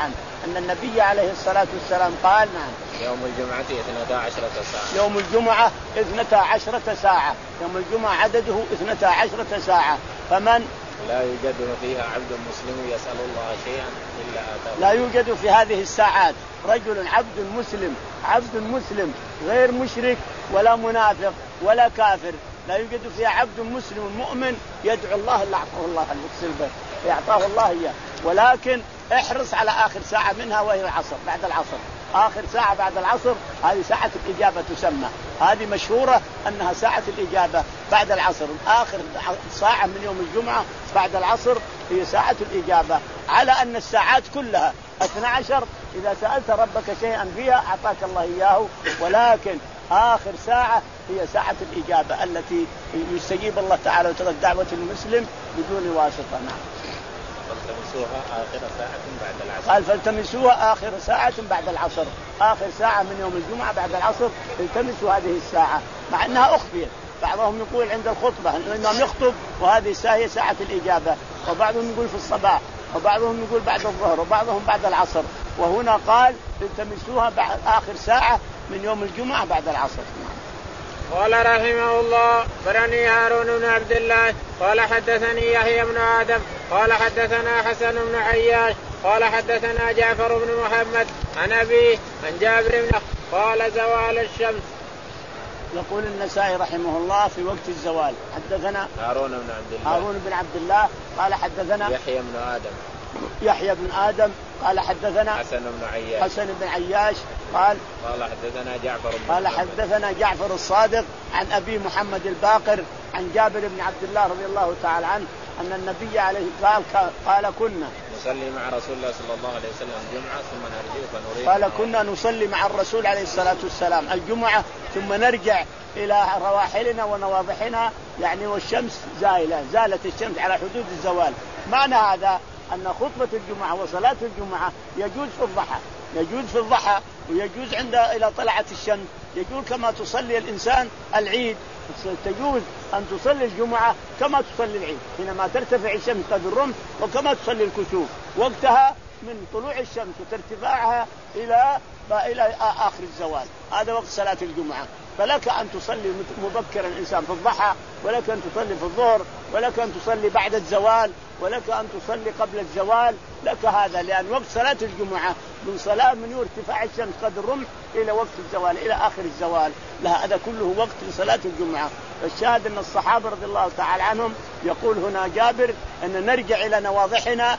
أن النبي عليه الصلاة والسلام قال نعم يوم الجمعة اثنتا عشرة ساعة. يوم الجمعة اثنتا عشرة ساعة. يوم الجمعة عدده اثنتا عشرة ساعة. فمن لا يوجد فيها عبد مسلم يسأل الله شيئا إلا آتاه. لا يوجد في هذه الساعات رجل عبد مسلم عبد مسلم غير مشرك ولا منافق ولا كافر، لا يوجد فيها عبد مسلم مؤمن يدعو الله إلا أعطاه الله المسلم يعطاه الله إياه. ولكن احرص على آخر ساعة منها وهي العصر، بعد العصر آخر ساعة بعد العصر هذه ساعة الإجابة تسمى، هذه مشهورة أنها ساعة الإجابة بعد العصر. آخر ساعة من يوم الجمعة بعد العصر هي ساعة الإجابة، على أن الساعات كلها اثنا عشر إذا سألت ربك شيئا فيها أعطاك الله إياه، ولكن آخر ساعة هي ساعة الإجابة التي يستجيب الله تعالى وترد دعوة المسلم بدون واسطة. نعم. فالتمسوها آخر ساعة بعد العصر. قال فالتمسوها آخر ساعة بعد العصر، آخر ساعة من يوم الجمعة بعد العصر التمسوا هذه الساعة، مع أنها أخفيت. بعضهم يقول عند الخطبة الإمام يخطب وهذه الساعة هي ساعة الإجابة، وبعضهم يقول في الصباح، وبعضهم يقول بعد الظهر، وبعضهم بعد العصر. وهنا قال التمسوها بعد آخر ساعة من يوم الجمعة بعد العصر. قال رحمه الله برني هارون بن عبد الله قال حدثني يحيى بن آدم قال حدثنا حسن بن عياش قال حدثنا جعفر بن محمد عن أبيه عن جابر بن قال زوال الشمس. يقول النسائي رحمه الله في وقت الزوال حدثنا هارون بن عبد الله هارون بن عبد الله قال حدثنا يحيى بن آدم يحيى بن آدم قال حدثنا حسن بن عياش حسن بن عياش قال قال حدثنا جعفر بن قال حدثنا جعفر الصادق عن أبي محمد الباقر عن جابر بن عبد الله رضي الله تعالى عنه أن النبي عليه قال قال كنا نصلي مع رسول الله صلى الله عليه وسلم الجمعة ثم نرجع فنريد. قال كنا نصلي مع الرسول عليه الصلاة والسلام الجمعة ثم نرجع إلى رواحلنا ونواضحنا، يعني والشمس زائلة، زالت الشمس على حدود الزوال. معنى هذا أن خطبة الجمعة وصلاة الجمعة يجوز في الضحى، يجوز في الضحى ويجوز عند إلى طلعت الشمس، يجوز كما تصلي الإنسان العيد، تجوز أن تصلي الجمعة كما تصلي العيد حينما ترتفع الشمس قدر الرمح، وكما تصلي الكسوف وقتها من طلوع الشمس وترتفاعها إلى إلى آخر الزوال، هذا وقت صلاة الجمعة. فلك أن تصلي مبكرا الإنسان في الضحى، ولك أن تصلي في الظهر، ولك أن تصلي بعد الزوال، ولك أن تصلي قبل الزوال، لك هذا، لأن وقت صلاة الجمعة من صلاة من ارتفاع الشمس قدر الرمح إلى وقت الزوال إلى آخر الزوال، لا هذا كله وقت لصلاة الجمعة. الشاهد أن الصحابة رضي الله تعالى عنهم يقول هنا جابر أن نرجع إلى نواضحنا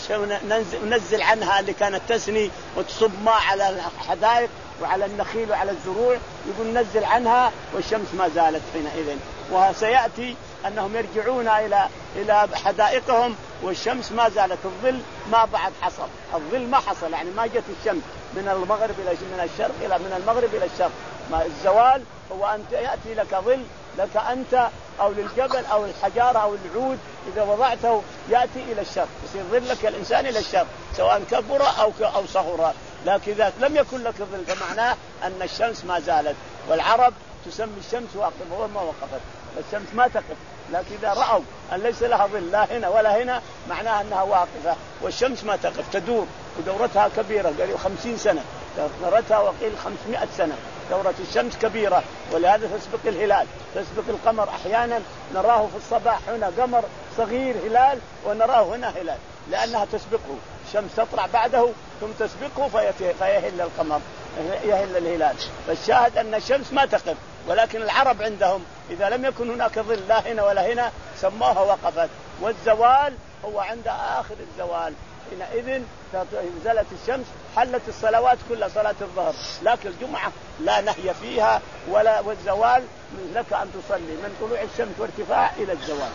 وننزل عنها اللي كانت تسني وتصب ماء على الحدائق وعلى النخيل وعلى الزروع، يقول ننزل عنها والشمس ما زالت حينئذ. وسيأتي أنهم يرجعون إلى إلى حدائقهم والشمس ما زالت، الظل ما بعد حصل، الظل ما حصل، يعني ما جت الشمس من المغرب إلى من الشرق إلى من المغرب إلى الشرق. ما الزوال هو أن يأتي لك ظل لك أنت أو للجبل أو الحجارة أو العود، إذا وضعته يأتي إلى الشرق، يصير ظلك الإنسان إلى الشرق سواء كبر أو أو صغر. لكن إذا لم يكن لك ظل فمعناه أن الشمس ما زالت. والعرب تسمي الشمس واقفة وما وقفت، الشمس ما تقف، لكن إذا رأوا أن ليس لها ظل لا هنا ولا هنا معناها أنها واقفة، والشمس ما تقف تدور، ودورتها كبيرة قريب خمسين سنة، دورتها وقيل خمسمائة سنة، دورة الشمس كبيرة، ولهذا تسبق الهلال، تسبق القمر. أحيانا نراه في الصباح هنا قمر صغير هلال ونراه هنا هلال، لأنها تسبقه، الشمس تطلع بعده ثم تسبقه فيهل القمر يهل الهلال. فالشاهد أن الشمس ما تقف، ولكن العرب عندهم إذا لم يكن هناك ظل لا هنا ولا هنا سموها وقفت. والزوال هو عند آخر الزوال، حينئذ نزلت الشمس حلت الصلوات كلها، صلاة الظهر، لكن الجمعة لا نهي فيها ولا، والزوال لك أن تصلي من طلوع الشمس وارتفاع إلى الزوال.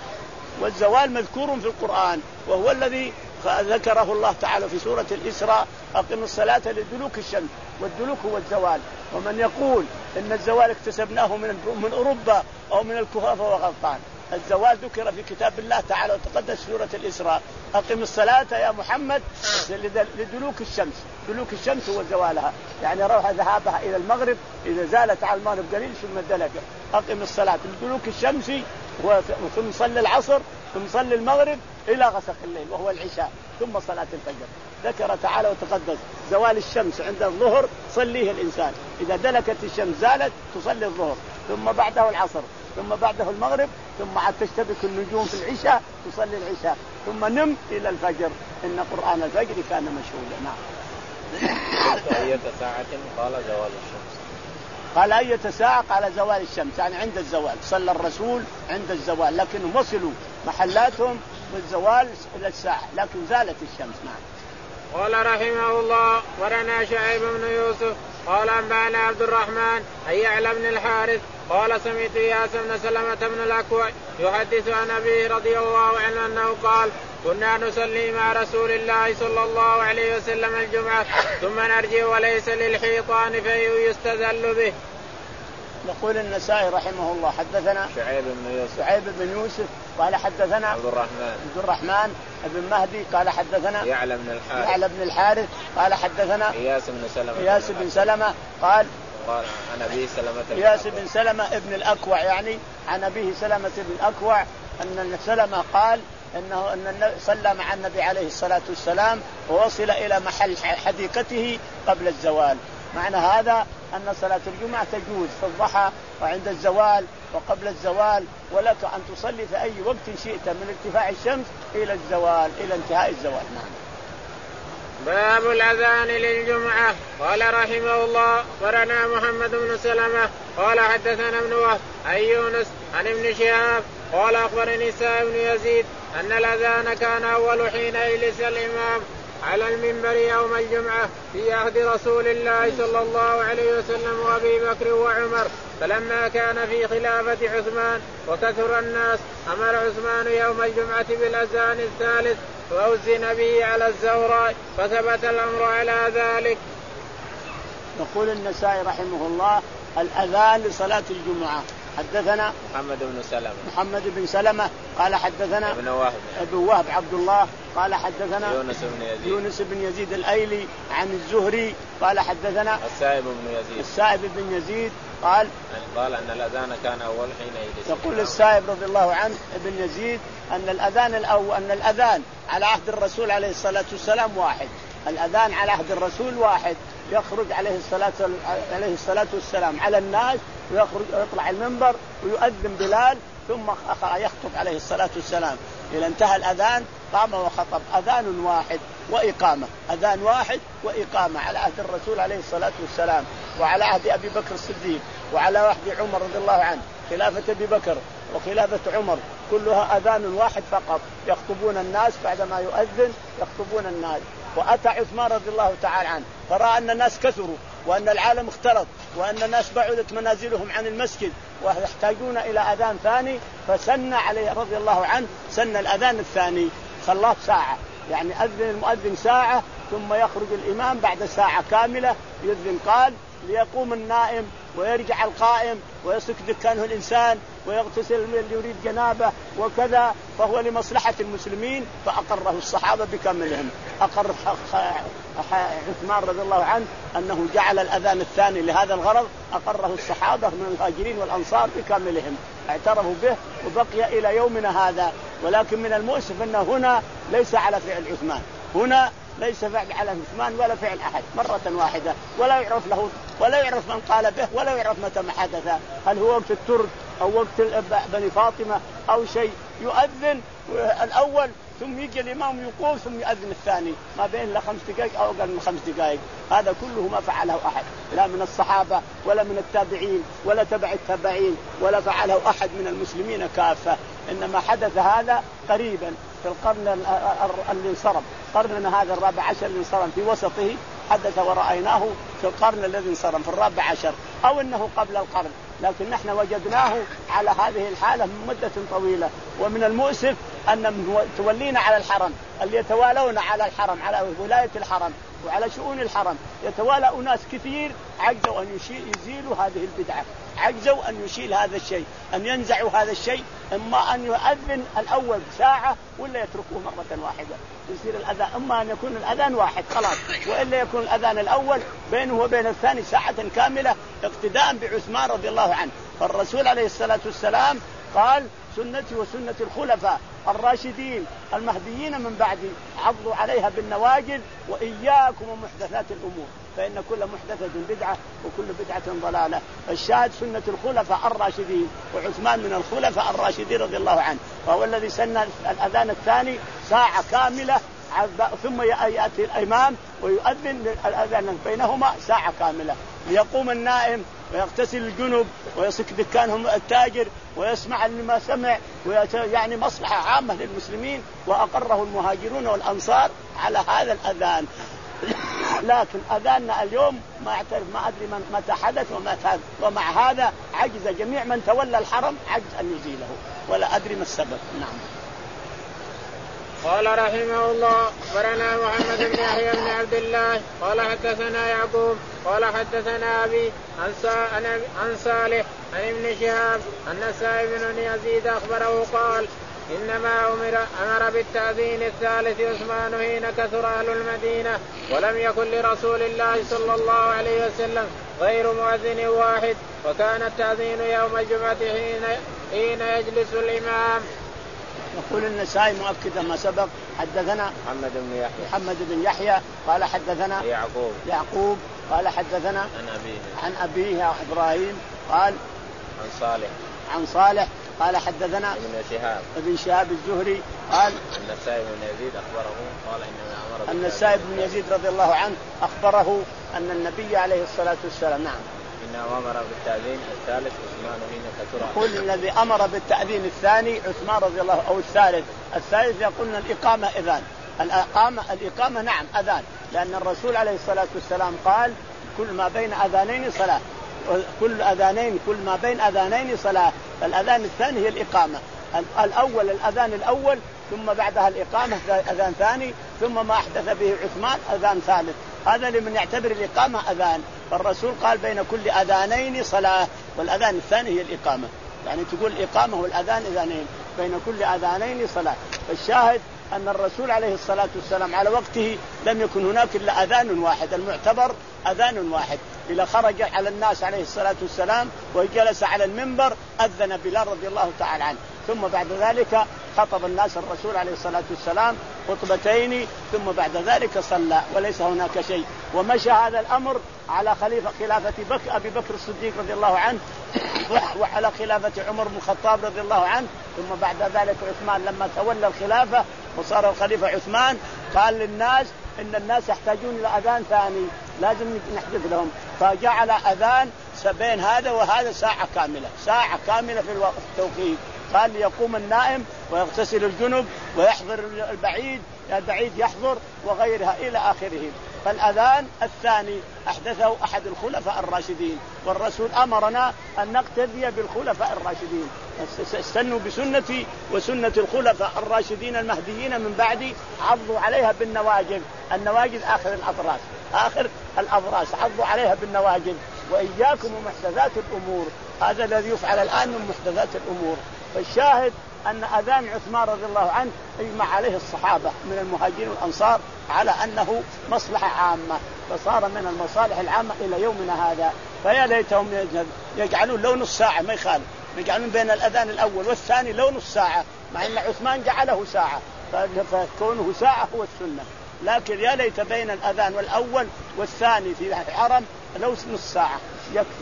والزوال مذكور في القرآن، وهو الذي ذكره الله تعالى في سورة الإسراء: أقم الصلاة لدلوك الشمس، والدلوك هو الزوال. ومن يقول إن الزوال اكتسبناه من من أوروبا أو من الكهف فهو غلطان. الزوال ذكر في كتاب الله تعالى وتقدس سورة الإسراء: أقم الصلاة يا محمد لدلوك الشمس، دلوك الشمس هو زوالها، يعني روح ذهابها إلى المغرب، إذا زالت على المغرب قليل ثم دلك. أقم الصلاة لدلوك الشمس ثم صلي العصر ثم صلي المغرب إلى غسق الليل وهو العشاء ثم صلاة الفجر. ذكر تعالى وتقدس زوال الشمس عند الظهر صليه الإنسان، إذا دلكت الشمس زالت تصلي الظهر، ثم بعده العصر، ثم بعده المغرب، ثم عاد تشتبك النجوم في العشاء تصلي العشاء، ثم نم إلى الفجر، إن قرآن الفجر كان مشهودا. نعم. أية ساعة قال زوال الشمس؟ قال أية ساعة قال زوال الشمس، يعني عند الزوال، صلى الرسول عند الزوال، لكنهم وصلوا محلاتهم بالزوال إلى الساعة، لكن زالت الشمس. نعم. قال رحمه الله ورنا شعيب بن يوسف قال أنبأنا عبد الرحمن أن يعلى بن الحارث قال سمعت إياس بن سلمة بن الأكوع يحدث عن أبيه رضي الله عنه أنه قال كنا نصلي مع رسول الله صلى الله عليه وسلم الجمعة ثم نرجع وليس للحيطان في يستذل به. يقول النسائي رحمه الله حدثنا شعيب بن يوسف شعيب بن يوسف قال حدثنا عبد الرحمن عبد الرحمن بن مهدي قال حدثنا يعلى بن الحارث يعلى بن الحارث قال حدثنا إياس بن سلمة إياس بن سلمة قال قال عن أبيه سلمة إياس بن سلمة ابن الأكوع، يعني عن أبيه سلمة بن الأكوع أن سلمة قال أنه أن صلى مع النبي عليه الصلاة والسلام ووصل إلى محل حديقته قبل الزوال. معنى هذا أن صلاة الجمعة تجوز في الضحى وعند الزوال وقبل الزوال، ولك أن تصلي في أي وقت شئت من ارتفاع الشمس إلى الزوال إلى انتهاء الزوال. نعم. باب الأذان للجمعة. قال رحمه الله ورنا محمد بن سلمة قال حدثنا ابن وهب عن يونس عن ابن شهاب قال أخبرني سائب بن يزيد أن الأذان كان أول حين يجلس الإمام على المنبر يوم الجمعة في عهد رسول الله صلى الله عليه وسلم وأبي بكر وعمر، فلما كان في خلافة عثمان وكثر الناس أمر عثمان يوم الجمعة بالأذان الثالث وأذن به على الزوراء، فثبت الأمر على ذلك. يقول النسائي رحمه الله الأذان لصلاة الجمعة. حدثنا محمد بن سلمة محمد بن سلمة قال حدثنا ابن وهب ابن وهب عبد الله قال حدثنا يونس بن يزيد يونس بن يزيد الأيلي عن الزهري قال حدثنا السائب بن يزيد السائب بن يزيد قال قال أن الأذان كان أول حين يجلس. يقول السائب رضي الله عنه ابن يزيد أن الأذان الأول أن الأذان على عهد الرسول عليه الصلاة والسلام واحد، الأذان على عهد الرسول واحد، يخرج عليه الصلاة عليه الصلاة والسلام على الناس ويخرج ويطلع المنبر ويؤذن بلال ثم يخطب عليه الصلاة والسلام. إذا انتهى الأذان قام وخطب، أذان واحد وإقامة، أذان واحد وإقامة على عهد الرسول عليه الصلاة والسلام وعلى عهد أبي بكر الصديق وعلى عهد عمر رضي الله عنه، خلافة أبي بكر وخلافة عمر كلها أذان واحد فقط، يخطبون الناس بعدما يؤذن يخطبون الناس. وأتى عثمان رضي الله تعالى عنه فرأى أن الناس كثروا وأن العالم اختلط وأن الناس بعدت منازلهم عن المسجد ويحتاجون إلى أذان ثاني، فسن عليه رضي الله عنه سن الأذان الثاني، خلاه ساعة، يعني أذن المؤذن ساعة ثم يخرج الإمام بعد ساعة كاملة يؤذن، قال ليقوم النائم ويرجع القائم ويسلك دكانه الإنسان ويغتسل اللي يريد جنابه وكذا، فهو لمصلحة المسلمين، فأقره الصحابة بكاملهم. أقر عثمان رضي الله عنه أنه جعل الأذان الثاني لهذا الغرض، أقره الصحابة من المهاجرين والأنصار بكاملهم، اعترفوا به وبقي إلى يومنا هذا. ولكن من المؤسف أنه هنا ليس على فعل عثمان، هنا ليس فعل على عثمان ولا فعل أحد مرة واحدة، ولا يعرف له ولا يعرف من قال به ولا يعرف متى ما حدث، هل هو وقت الترك أو وقت بني فاطمة أو شيء. يؤذن الأول ثم يجي الإمام يقول ثم يؤذن الثاني، ما بين لا خمس دقائق أو أقل من خمس دقائق. هذا كله ما فعله أحد، لا من الصحابة ولا من التابعين ولا تبع التابعين، ولا فعله أحد من المسلمين كافة. إنما حدث هذا قريبا في القرن اللي انصرم، قرننا هذا الرابع عشر اللي انصرم في وسطه، حدث ورأيناه في القرن الذي انصرم في الرابع عشر أو إنه قبل القرن، لكن نحن وجدناه على هذه الحالة من مدة طويلة. ومن المؤسف أن تولينا على الحرم، اللي يتوالون على الحرم على ولاية الحرم وعلى شؤون الحرم يتوالى أناس كثير عجزوا أن يزيلوا هذه البدعة، عجزوا أن يشيل هذا الشيء، أن ينزعوا هذا الشيء، إما أن يؤذن الأول ساعة ولا يتركوه مرة واحدة يصير الأذان، إما أن يكون الأذان واحد خلاص، وإلا يكون الأذان الأول بينه وبين الثاني ساعة كاملة اقتداء بعثمان رضي الله عنه. فالرسول عليه الصلاة والسلام قال سنتي وسنة الخلفاء الراشدين المهديين من بعدي عضوا عليها بالنواجذ وإياكم ومحدثات الأمور فإن كل محدثة بدعة وكل بدعة ضلالة. الشاهد سنة الخلفاء الراشدين، وعثمان من الخلفاء الراشدين رضي الله عنه، وهو الذي سن الأذان الثاني ساعة كاملة ثم يأتي الإمام ويؤذن الأذان بينهما ساعة كاملة ليقوم النائم ويغتسل الجنب ويصك دكانهم التاجر ويسمع لما سمع، يعني مصلحة عامة للمسلمين. وأقره المهاجرون والأنصار على هذا الأذان. لكن أذاننا اليوم ما أعترف ما أدري من متى حدث وما حدث، ومع هذا عجز جميع من تولى الحرم عجز أن يزيله ولا أدري ما السبب. نعم. قال رحمه الله أخبرنا محمد بن يحيى بن عبد الله قال حدثنا يعقوب قال حدثنا أبي عن صالح عن ابن شهاب أن سائب بن يزيد أخبره قال إنما أمر أمر بالتأذين الثالث عثمان حين كثر أهل المدينة ولم يكن لرسول الله صلى الله عليه وسلم غير مؤذن واحد، وكان التأذين يوم الجمعة حين حين يجلس الإمام. يقول النسائي مؤكدا ما سبق حدثنا محمد بن يحيى محمد بن يحيى قال حدثنا يعقوب يعقوب قال حدثنا عن أبيه عن أبيه إبراهيم قال عن صالح عن صالح قال حدثنا ابن شهاب ابن شهاب الزهري قال أن سائب بن يزيد أخبره قال إنما أمر أن سائب بن يزيد رضي الله عنه أخبره أن النبي عليه الصلاة والسلام نعم إنما أمر بالتأذين الثالث عثمان حين كثر. يقول الذي أمر بالتأذين الثاني عثمان رضي الله أو الثالث الثالث يقولنا الإقامة إذان الإقامة الإقامة نعم أذان، لأن الرسول عليه الصلاة والسلام قال كل ما بين أذانين صلاة، كل أذانين كل ما بين أذانين صلاة. الأذان الثاني هي الإقامة، الأول الأذان الأول ثم بعدها الإقامة أذان ثاني ثم ما أحدث به عثمان أذان ثالث. هذا لمن يعتبر الإقامة أذان، فالرسول قال بين كل أذانين صلاة، والأذان الثاني هي الإقامة، يعني تقول الإقامة والأذان أذانين بين كل أذانين صلاة. الشاهد أن الرسول عليه الصلاة والسلام على وقته لم يكن هناك إلا أذان واحد، المعتبر أذان واحد. إذا خرج على الناس عليه الصلاة والسلام وجلس على المنبر أذن بلال رضي الله تعالى عنه، ثم بعد ذلك خطب الناس الرسول عليه الصلاة والسلام خطبتين ثم بعد ذلك صلى، وليس هناك شيء. ومشى هذا الأمر على خليفة خلافة بك أبي بكر الصديق رضي الله عنه وعلى خلافة عمر بن الخطاب رضي الله عنه، ثم بعد ذلك عثمان لما تولى الخلافة وصار الخليفة عثمان قال للناس إن الناس يحتاجون إلى أذان ثاني لازم نحدث لهم، فجعل أذان بين هذا وهذا ساعة كاملة ساعة كاملة في التوقيت. قال ليقوم النائم ويغتسل الجنب ويحضر البعيد البعيد يحضر وغيرها إلى آخره. فالأذان الثاني أحدثه أحد الخلفاء الراشدين، والرسول أمرنا أن نقتدي بالخلفاء الراشدين، استنوا بسنتي وسنة الخلفاء الراشدين المهديين من بعدي عضوا عليها بالنواجذ، النواجذ آخر الأضراس آخر الأضراس عضوا عليها بالنواجذ، وإياكم ومحدثات الأمور. هذا الذي يفعل الآن من محدثات الأمور. فالشاهد أن أذان عثمان رضي الله عنه اجمع عليه الصحابة من المهاجرين والأنصار على أنه مصلحة عامة، فصار من المصالح العامة إلى يومنا هذا. فيا ليتهم يجعلون لو نص ساعة ما يخالف، يجعلون بين الأذان الأول والثاني لو نص ساعة، مع أن عثمان جعله ساعة، فكونه ساعة هو السنة. لكن يا ليت بين الأذان والأول والثاني في الحرم لو نص ساعة يكفي.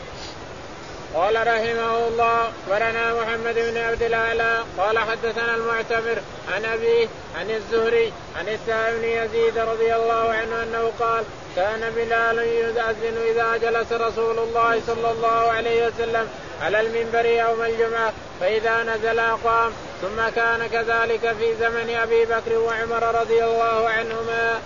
قال رحمه الله ورنا محمد بن عبد الأعلى قال حدثنا المعتمر عن أبيه عن الزهري عن السائب بن يزيد رضي الله عنه أنه قال كان بلال يؤذن إذا جلس رسول الله صلى الله عليه وسلم على المنبر يوم الجمعة فإذا نزل قام، ثم كان كذلك في زمن أبي بكر وعمر رضي الله عنهما.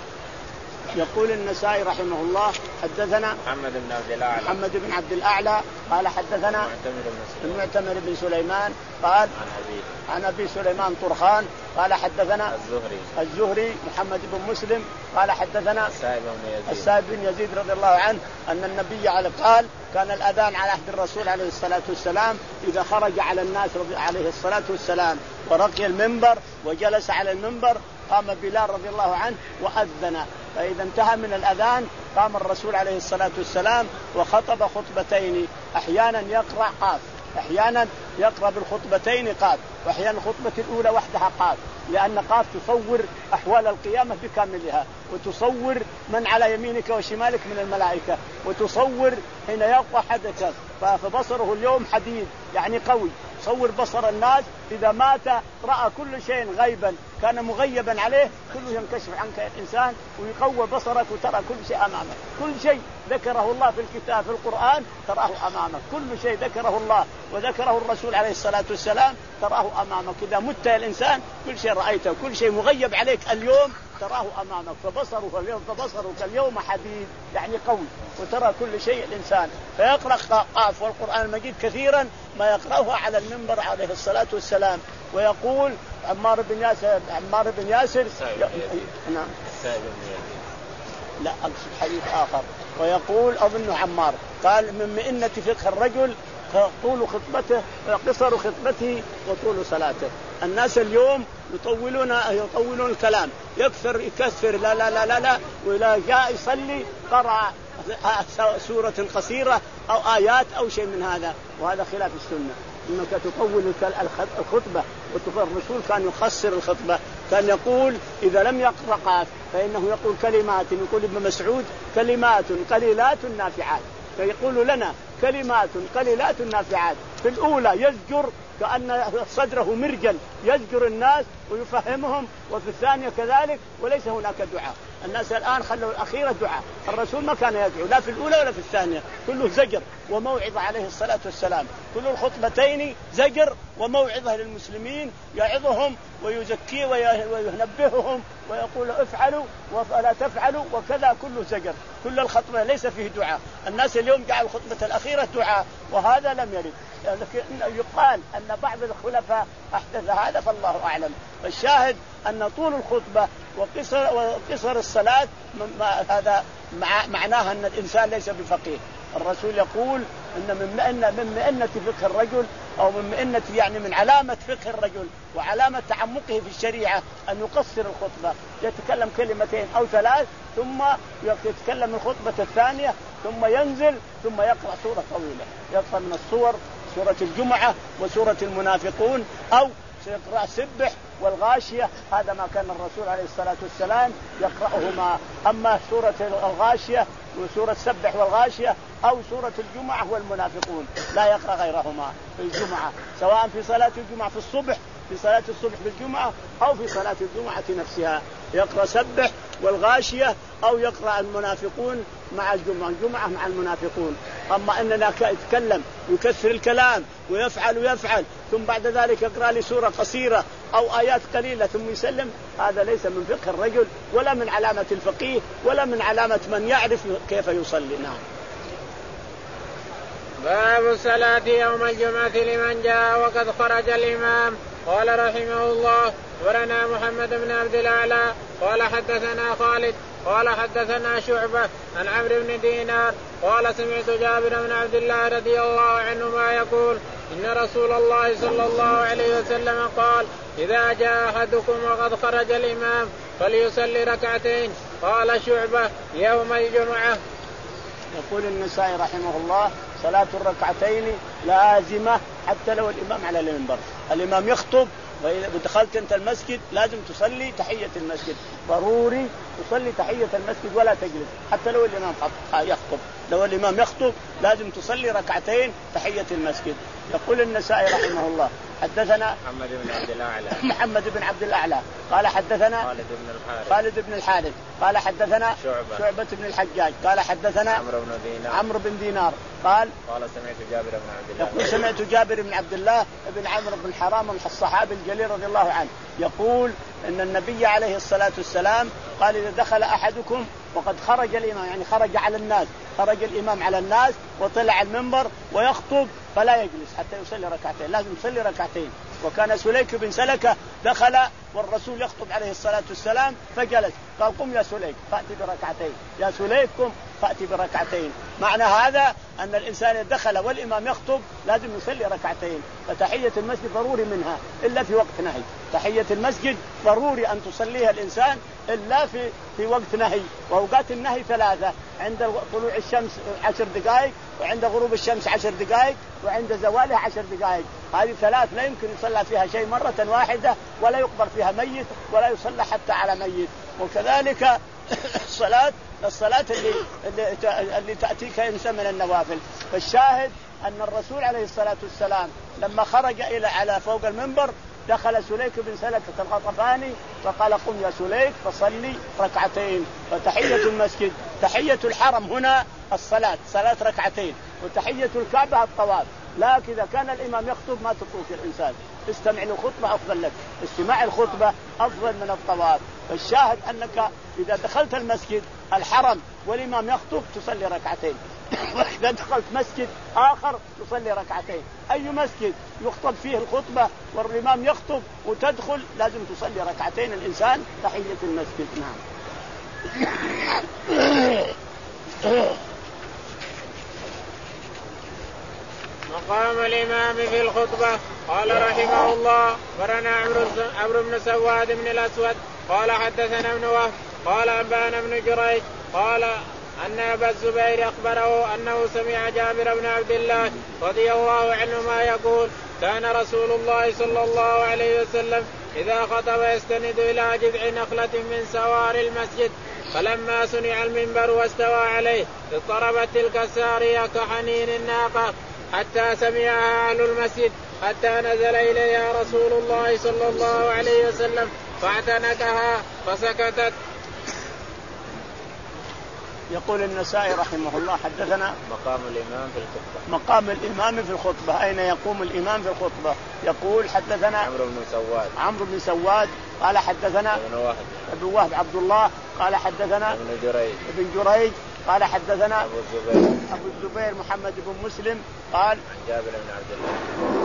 يقول النسائي رحمه الله حدثنا محمد بن عبد الأعلى محمد بن عبد الأعلى قال حدثنا المعتمر بن سليمان قال عن أبي عن أبي سليمان طرخان قال حدثنا الزهري الزهري محمد بن مسلم قال حدثنا السائب بن يزيد السائب بن يزيد رضي الله عنه أن النبي عليه قال كان الأذان على عهد الرسول عليه الصلاة والسلام إذا خرج على الناس عليه الصلاة والسلام ورقي المنبر وجلس على المنبر قام بلال رضي الله عنه وأذن، فإذا انتهى من الأذان قام الرسول عليه الصلاة والسلام وخطب خطبتين، أحيانا يقرأ قاف أحيانا يقرأ بالخطبتين قاف، وأحيانا الخطبة الأولى وحدها قاف، لأن قاف تصور أحوال القيامة بكاملها، وتصور من على يمينك وشمالك من الملائكة، وتصور حين يقوى حدثك فبصره اليوم حديد يعني قوي، صور بصر الناس إذا مات رأى كل شيء غيبا كان مغيبا عليه كله ينكشف عنك يا إنسان، ويقوى بصرك وترى كل شيء أمامك، كل شيء ذكره الله في الكتاب في القرآن تراه أمامك، كل شيء ذكره الله وذكره الرسول عليه الصلاة والسلام تراه أمامك. إذا مت يا الإنسان كل شيء رأيته، كل شيء مغيب عليك اليوم تراه أمامك، فبصرك اليوم فبصرك اليوم حديد يعني قوي، وترى كل شيء الإنسان. فيقرأ قاف والقرآن المجيد كثيرا ما يقرأها على المنبر عليه الصلاة والسلام، ويقول عمار بن ياسر عمار بن ياسر نعم لا أقصد حديث آخر، ويقول أظن عمار قال من مئنة فقه الرجل طول خطبته قصر خطبته وطول صلاته. الناس اليوم يطولون يطولون الكلام، يكثر يكثر لا لا لا لا, لا وإذا جاء يصلي قرأ سورة قصيرة أو آيات أو شيء من هذا، وهذا خلاف السنة، إنك تطول الخطبة. والرسول كان يخسر الخطبة، كان يقول إذا لم يقرأ قاف فإنه يقول كلمات، يقول ابن مسعود كلمات قليلات نافعات، فيقول لنا كلمات قليلات نافعات. في الأولى يزجر كأن صدره مرجل يزجر الناس ويفهمهم، وفي الثانية كذلك، وليس هناك دعاء. الناس الآن خلوا الأخيرة دعاء، الرسول ما كان يدعو لا في الأولى ولا في الثانية، كله زجر وموعظة عليه الصلاة والسلام، كل الخطبتين زجر وموعظة للمسلمين، يعظهم ويزكي وينبههم ويقول افعلوا ولا تفعلوا وكذا، كله زجر، كل الخطبة ليس فيه دعاء. الناس اليوم جعلوا الخطبة الأخيرة دعاء، وهذا لم يرد. يقال أن بعض الخلفاء أحدث هذا فالله أعلم. الشاهد أن طول الخطبة وقصر, وقصر الصلاة هذا معناها أن الإنسان ليس بفقيه. الرسول يقول إن من مئنة من مئنة فقه الرجل أو من مئنة يعني من علامة فقه الرجل وعلامة تعمقه في الشريعة أن يقصر الخطبة، يتكلم كلمتين أو ثلاث ثم يتكلم الخطبة الثانية ثم ينزل ثم يقرأ سورة طويلة، يقرأ من الصور سورة الجمعة وسورة المنافقون، أو سيقرأ سبح والغاشية، هذا ما كان الرسول عليه الصلاة والسلام يقرأهما. أما سورة الغاشية وسورة سبح والغاشية أو سورة الجمعة والمنافقون لا يقرأ غيرهما في الجمعة، سواء في صلاة الجمعة في الصبح في صلاة الصبح بالجمعة أو في صلاة الجمعة نفسها، يقرأ سبح والغاشية أو يقرأ المنافقون مع الجمعة الجمعة مع المنافقون. أما أننا يتكلم يكثر الكلام ويفعل ويفعل ثم بعد ذلك يقرأ لي سورة قصيرة أو آيات قليلة ثم يسلم، هذا ليس من فقه الرجل ولا من علامة الفقيه ولا من علامة من يعرف كيف يصلي. نعم. باب الصلاة يوم الجمعة لمن جاء وقد خرج الإمام. قال رحمه الله ورنا محمد بن عبد الأعلى قال حدثنا خالد قال حدثنا شعبة عن عمرو بن دينار قال سمعت جابر بن عبد الله رضي الله عنهما يقول إن رسول الله صلى الله عليه وسلم قال إذا جاء أحدكم وقد خرج الإمام فليصلي ركعتين. قال شعبة يوم الجمعة. يقول النسائي رحمه الله صلاة الركعتين لازمة حتى لو الإمام على المنبر، الإمام يخطب وإذا دخلت أنت المسجد لازم تصلي تحية المسجد، ضروري تصلي تحية المسجد ولا تجلس حتى لو الإمام يخطب، لو الإمام يخطب لازم تصلي ركعتين تحية المسجد. يقول النسائي رحمه الله حدثنا محمد بن عبد الأعلى محمد بن عبد الأعلى قال حدثنا خالد بن الحارث خالد بن الحارث قال حدثنا شعبة, شعبة بن الحجاج قال حدثنا عمرو بن دينار عمرو بن دينار قال قال سمعت جابر بن عبد الله يقول سمعت جابر بن عبد الله بن عمرو بن حرام الصحابي الجليل رضي الله عنه يقول إن النبي عليه الصلاة والسلام قال إذا دخل أحدكم وقد خرج الإمام يعني خرج على الناس خرج الإمام على الناس وطلع المنبر ويخطب فلا يجلس حتى يصلي ركعتين، لازم يصلي ركعتين. وكان سليك بن سلكة دخل والرسول يخطب عليه الصلاة والسلام فجلس قال قم يا سليك فأتي بركعتين، يا سليك قم فأتي بركعتين. معنى هذا أن الإنسان دخل والإمام يخطب لازم يصلي ركعتين، فتحية المسجد ضروري منها إلا في وقت نهي، تحية المسجد ضروري أن تصليها الإنسان إلا في في وقت نهي، وأوقات النهي ثلاثة: عند طلوع الشمس عشر دقائق، وعند غروب الشمس عشر دقائق، وعند زوالها عشر دقائق. هذه ثلاث لا يمكن يصلى فيها شيء مرة واحدة، ولا يقبر فيها ميت، ولا يصلى حتى على ميت. وكذلك الصلاة الصلاة اللي اللي, اللي تأتيك إنسان من النوافل. فالشاهد أن الرسول عليه الصلاة والسلام لما خرج إلى على فوق المنبر دخل سليك بن سلكة الغطفاني فقال: قم يا سليك فصلي ركعتين. فتحية المسجد تحية الحرم هنا الصلاة صلاة ركعتين، وتحية الكعبة الطواف. لكن إذا كان الإمام يخطب ما تطوف الإنسان، استمع للخطبة أفضل لك، استماع الخطبة أفضل من الطواف. فالشاهد أنك إذا دخلت المسجد الحرم والإمام يخطب تصلي ركعتين، وإذا دخلت مسجد آخر تصلي ركعتين. أي مسجد يخطب فيه الخطبة والإمام يخطب وتدخل لازم تصلي ركعتين الإنسان تحية المسجد. نعم. مقام الإمام في الخطبة. قال رحمه الله: برنا عمرو بن سواد بن الأسود قال حدثنا ابن وهب قال أنبانا ابن جريج قال أن أبا الزبير أخبره أنه سمع جابر بن عبد الله رضي الله عنهما يقول: كان رسول الله صلى الله عليه وسلم إذا خطب يستند إلى جذع نخلة من سوار المسجد، فلما صنع المنبر واستوى عليه اضطربت تلك السارية كحنين الناقة حتى سمعها أهل المسجد، حتى نزل إليها رسول الله صلى الله عليه وسلم فاعتنكها فسكتت. يقول النسائي رحمه الله: حدثنا مقام الإمام في الخطبة. مقام الإمام في الخطبة، أين يقوم الإمام في الخطبة؟ يقول: حدثنا عمرو بن سواد عمرو بن سواد قال حدثنا ابن وهب ابن وهب عبد الله قال حدثنا ابن جريج ابن جريج قال حدثنا أبو الزبير أبو الزبير محمد بن مسلم قال عن جابر بن عبد الله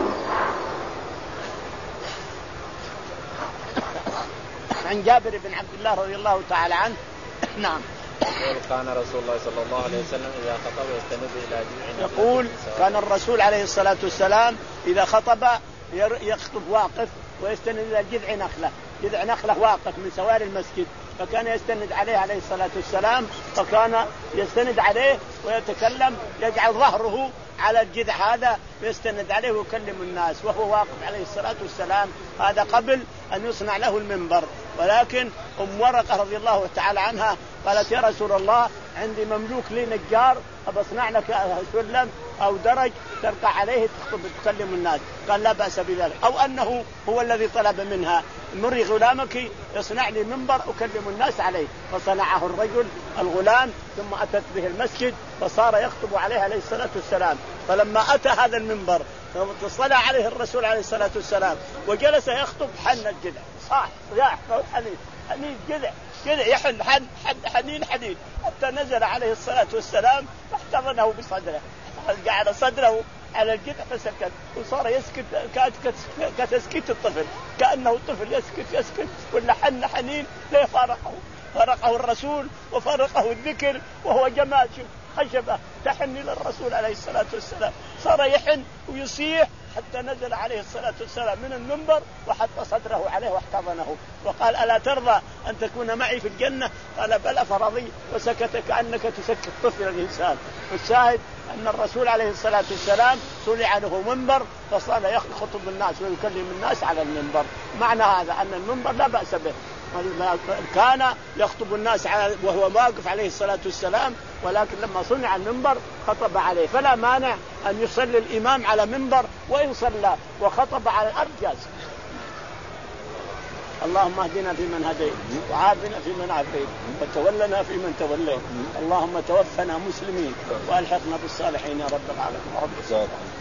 عن جابر بن عبد الله رضي الله تعالى عنه. نعم. يقول: كان رسول الله صلى الله عليه وسلم إذا خطب يستند إلى جذع نخلة. يقول: كان الرسول عليه الصلاة والسلام إذا خطب يخطب واقف ويستند إلى جذع نخلة، جذع نخلة واقف من سوار المسجد، فكان يستند عليه عليه الصلاة والسلام، فكان يستند عليه ويتكلم يجعل ظهره على الجذع هذا ويستند عليه ويكلم الناس وهو واقف عليه الصلاة والسلام. هذا قبل أن يصنع له المنبر. ولكن أم ورقة رضي الله تعالى عنها قالت: يا رسول الله عندي مملوك لي نجار أبصنع لك سلم أو درج ترقى عليه تخطب تكلم الناس. قال: لا بأس بذلك. أو أنه هو الذي طلب منها: مري غلامك يصنع لي منبر أكلم الناس عليه. فصنعه الرجل الغلام ثم أتت به المسجد فصار يخطب عليه عليه الصلاة والسلام. فلما أتى هذا المنبر صلى عليه الرسول عليه الصلاة والسلام وجلس يخطب حن الجذع، صاح صياح حنين حنين جذع جذع يحن حن حنين حنين حتى نزل عليه الصلاة والسلام فاحتضنه بصدره، جعل صدره على الجذع فسكت وصار يسكت كتسكيت الطفل، كأنه الطفل يسكت يسكت ولا حن حنين لا فارقه فارقه الرسول وفارقه الذكر وهو جمال خشبة تحن للرسول عليه الصلاة والسلام، صار يحن ويصيح حتى نزل عليه الصلاة والسلام من المنبر وحط صدره عليه واحتضنه وقال: ألا ترضى أن تكون معي في الجنة؟ قال: بلى فرضي، وسكت كأنك تسكت طفل الإنسان. والشاهد أن الرسول عليه الصلاة والسلام صنع له منبر فصار يخطب الناس ويكلم الناس على المنبر. معنى هذا أن المنبر لا بأس به، كان يخطب الناس وهو واقف عليه الصلاة والسلام، ولكن لما صنع المنبر خطب عليه، فلا مانع أن يصلي الإمام على منبر وإن صلى وخطب على الأرض جاز. اللهم اهدنا فيمن هديت وعافنا فيمن عافيت وتولنا فيمن توليت، اللهم توفنا مسلمين وألحقنا بالصالحين يا رب العالمين.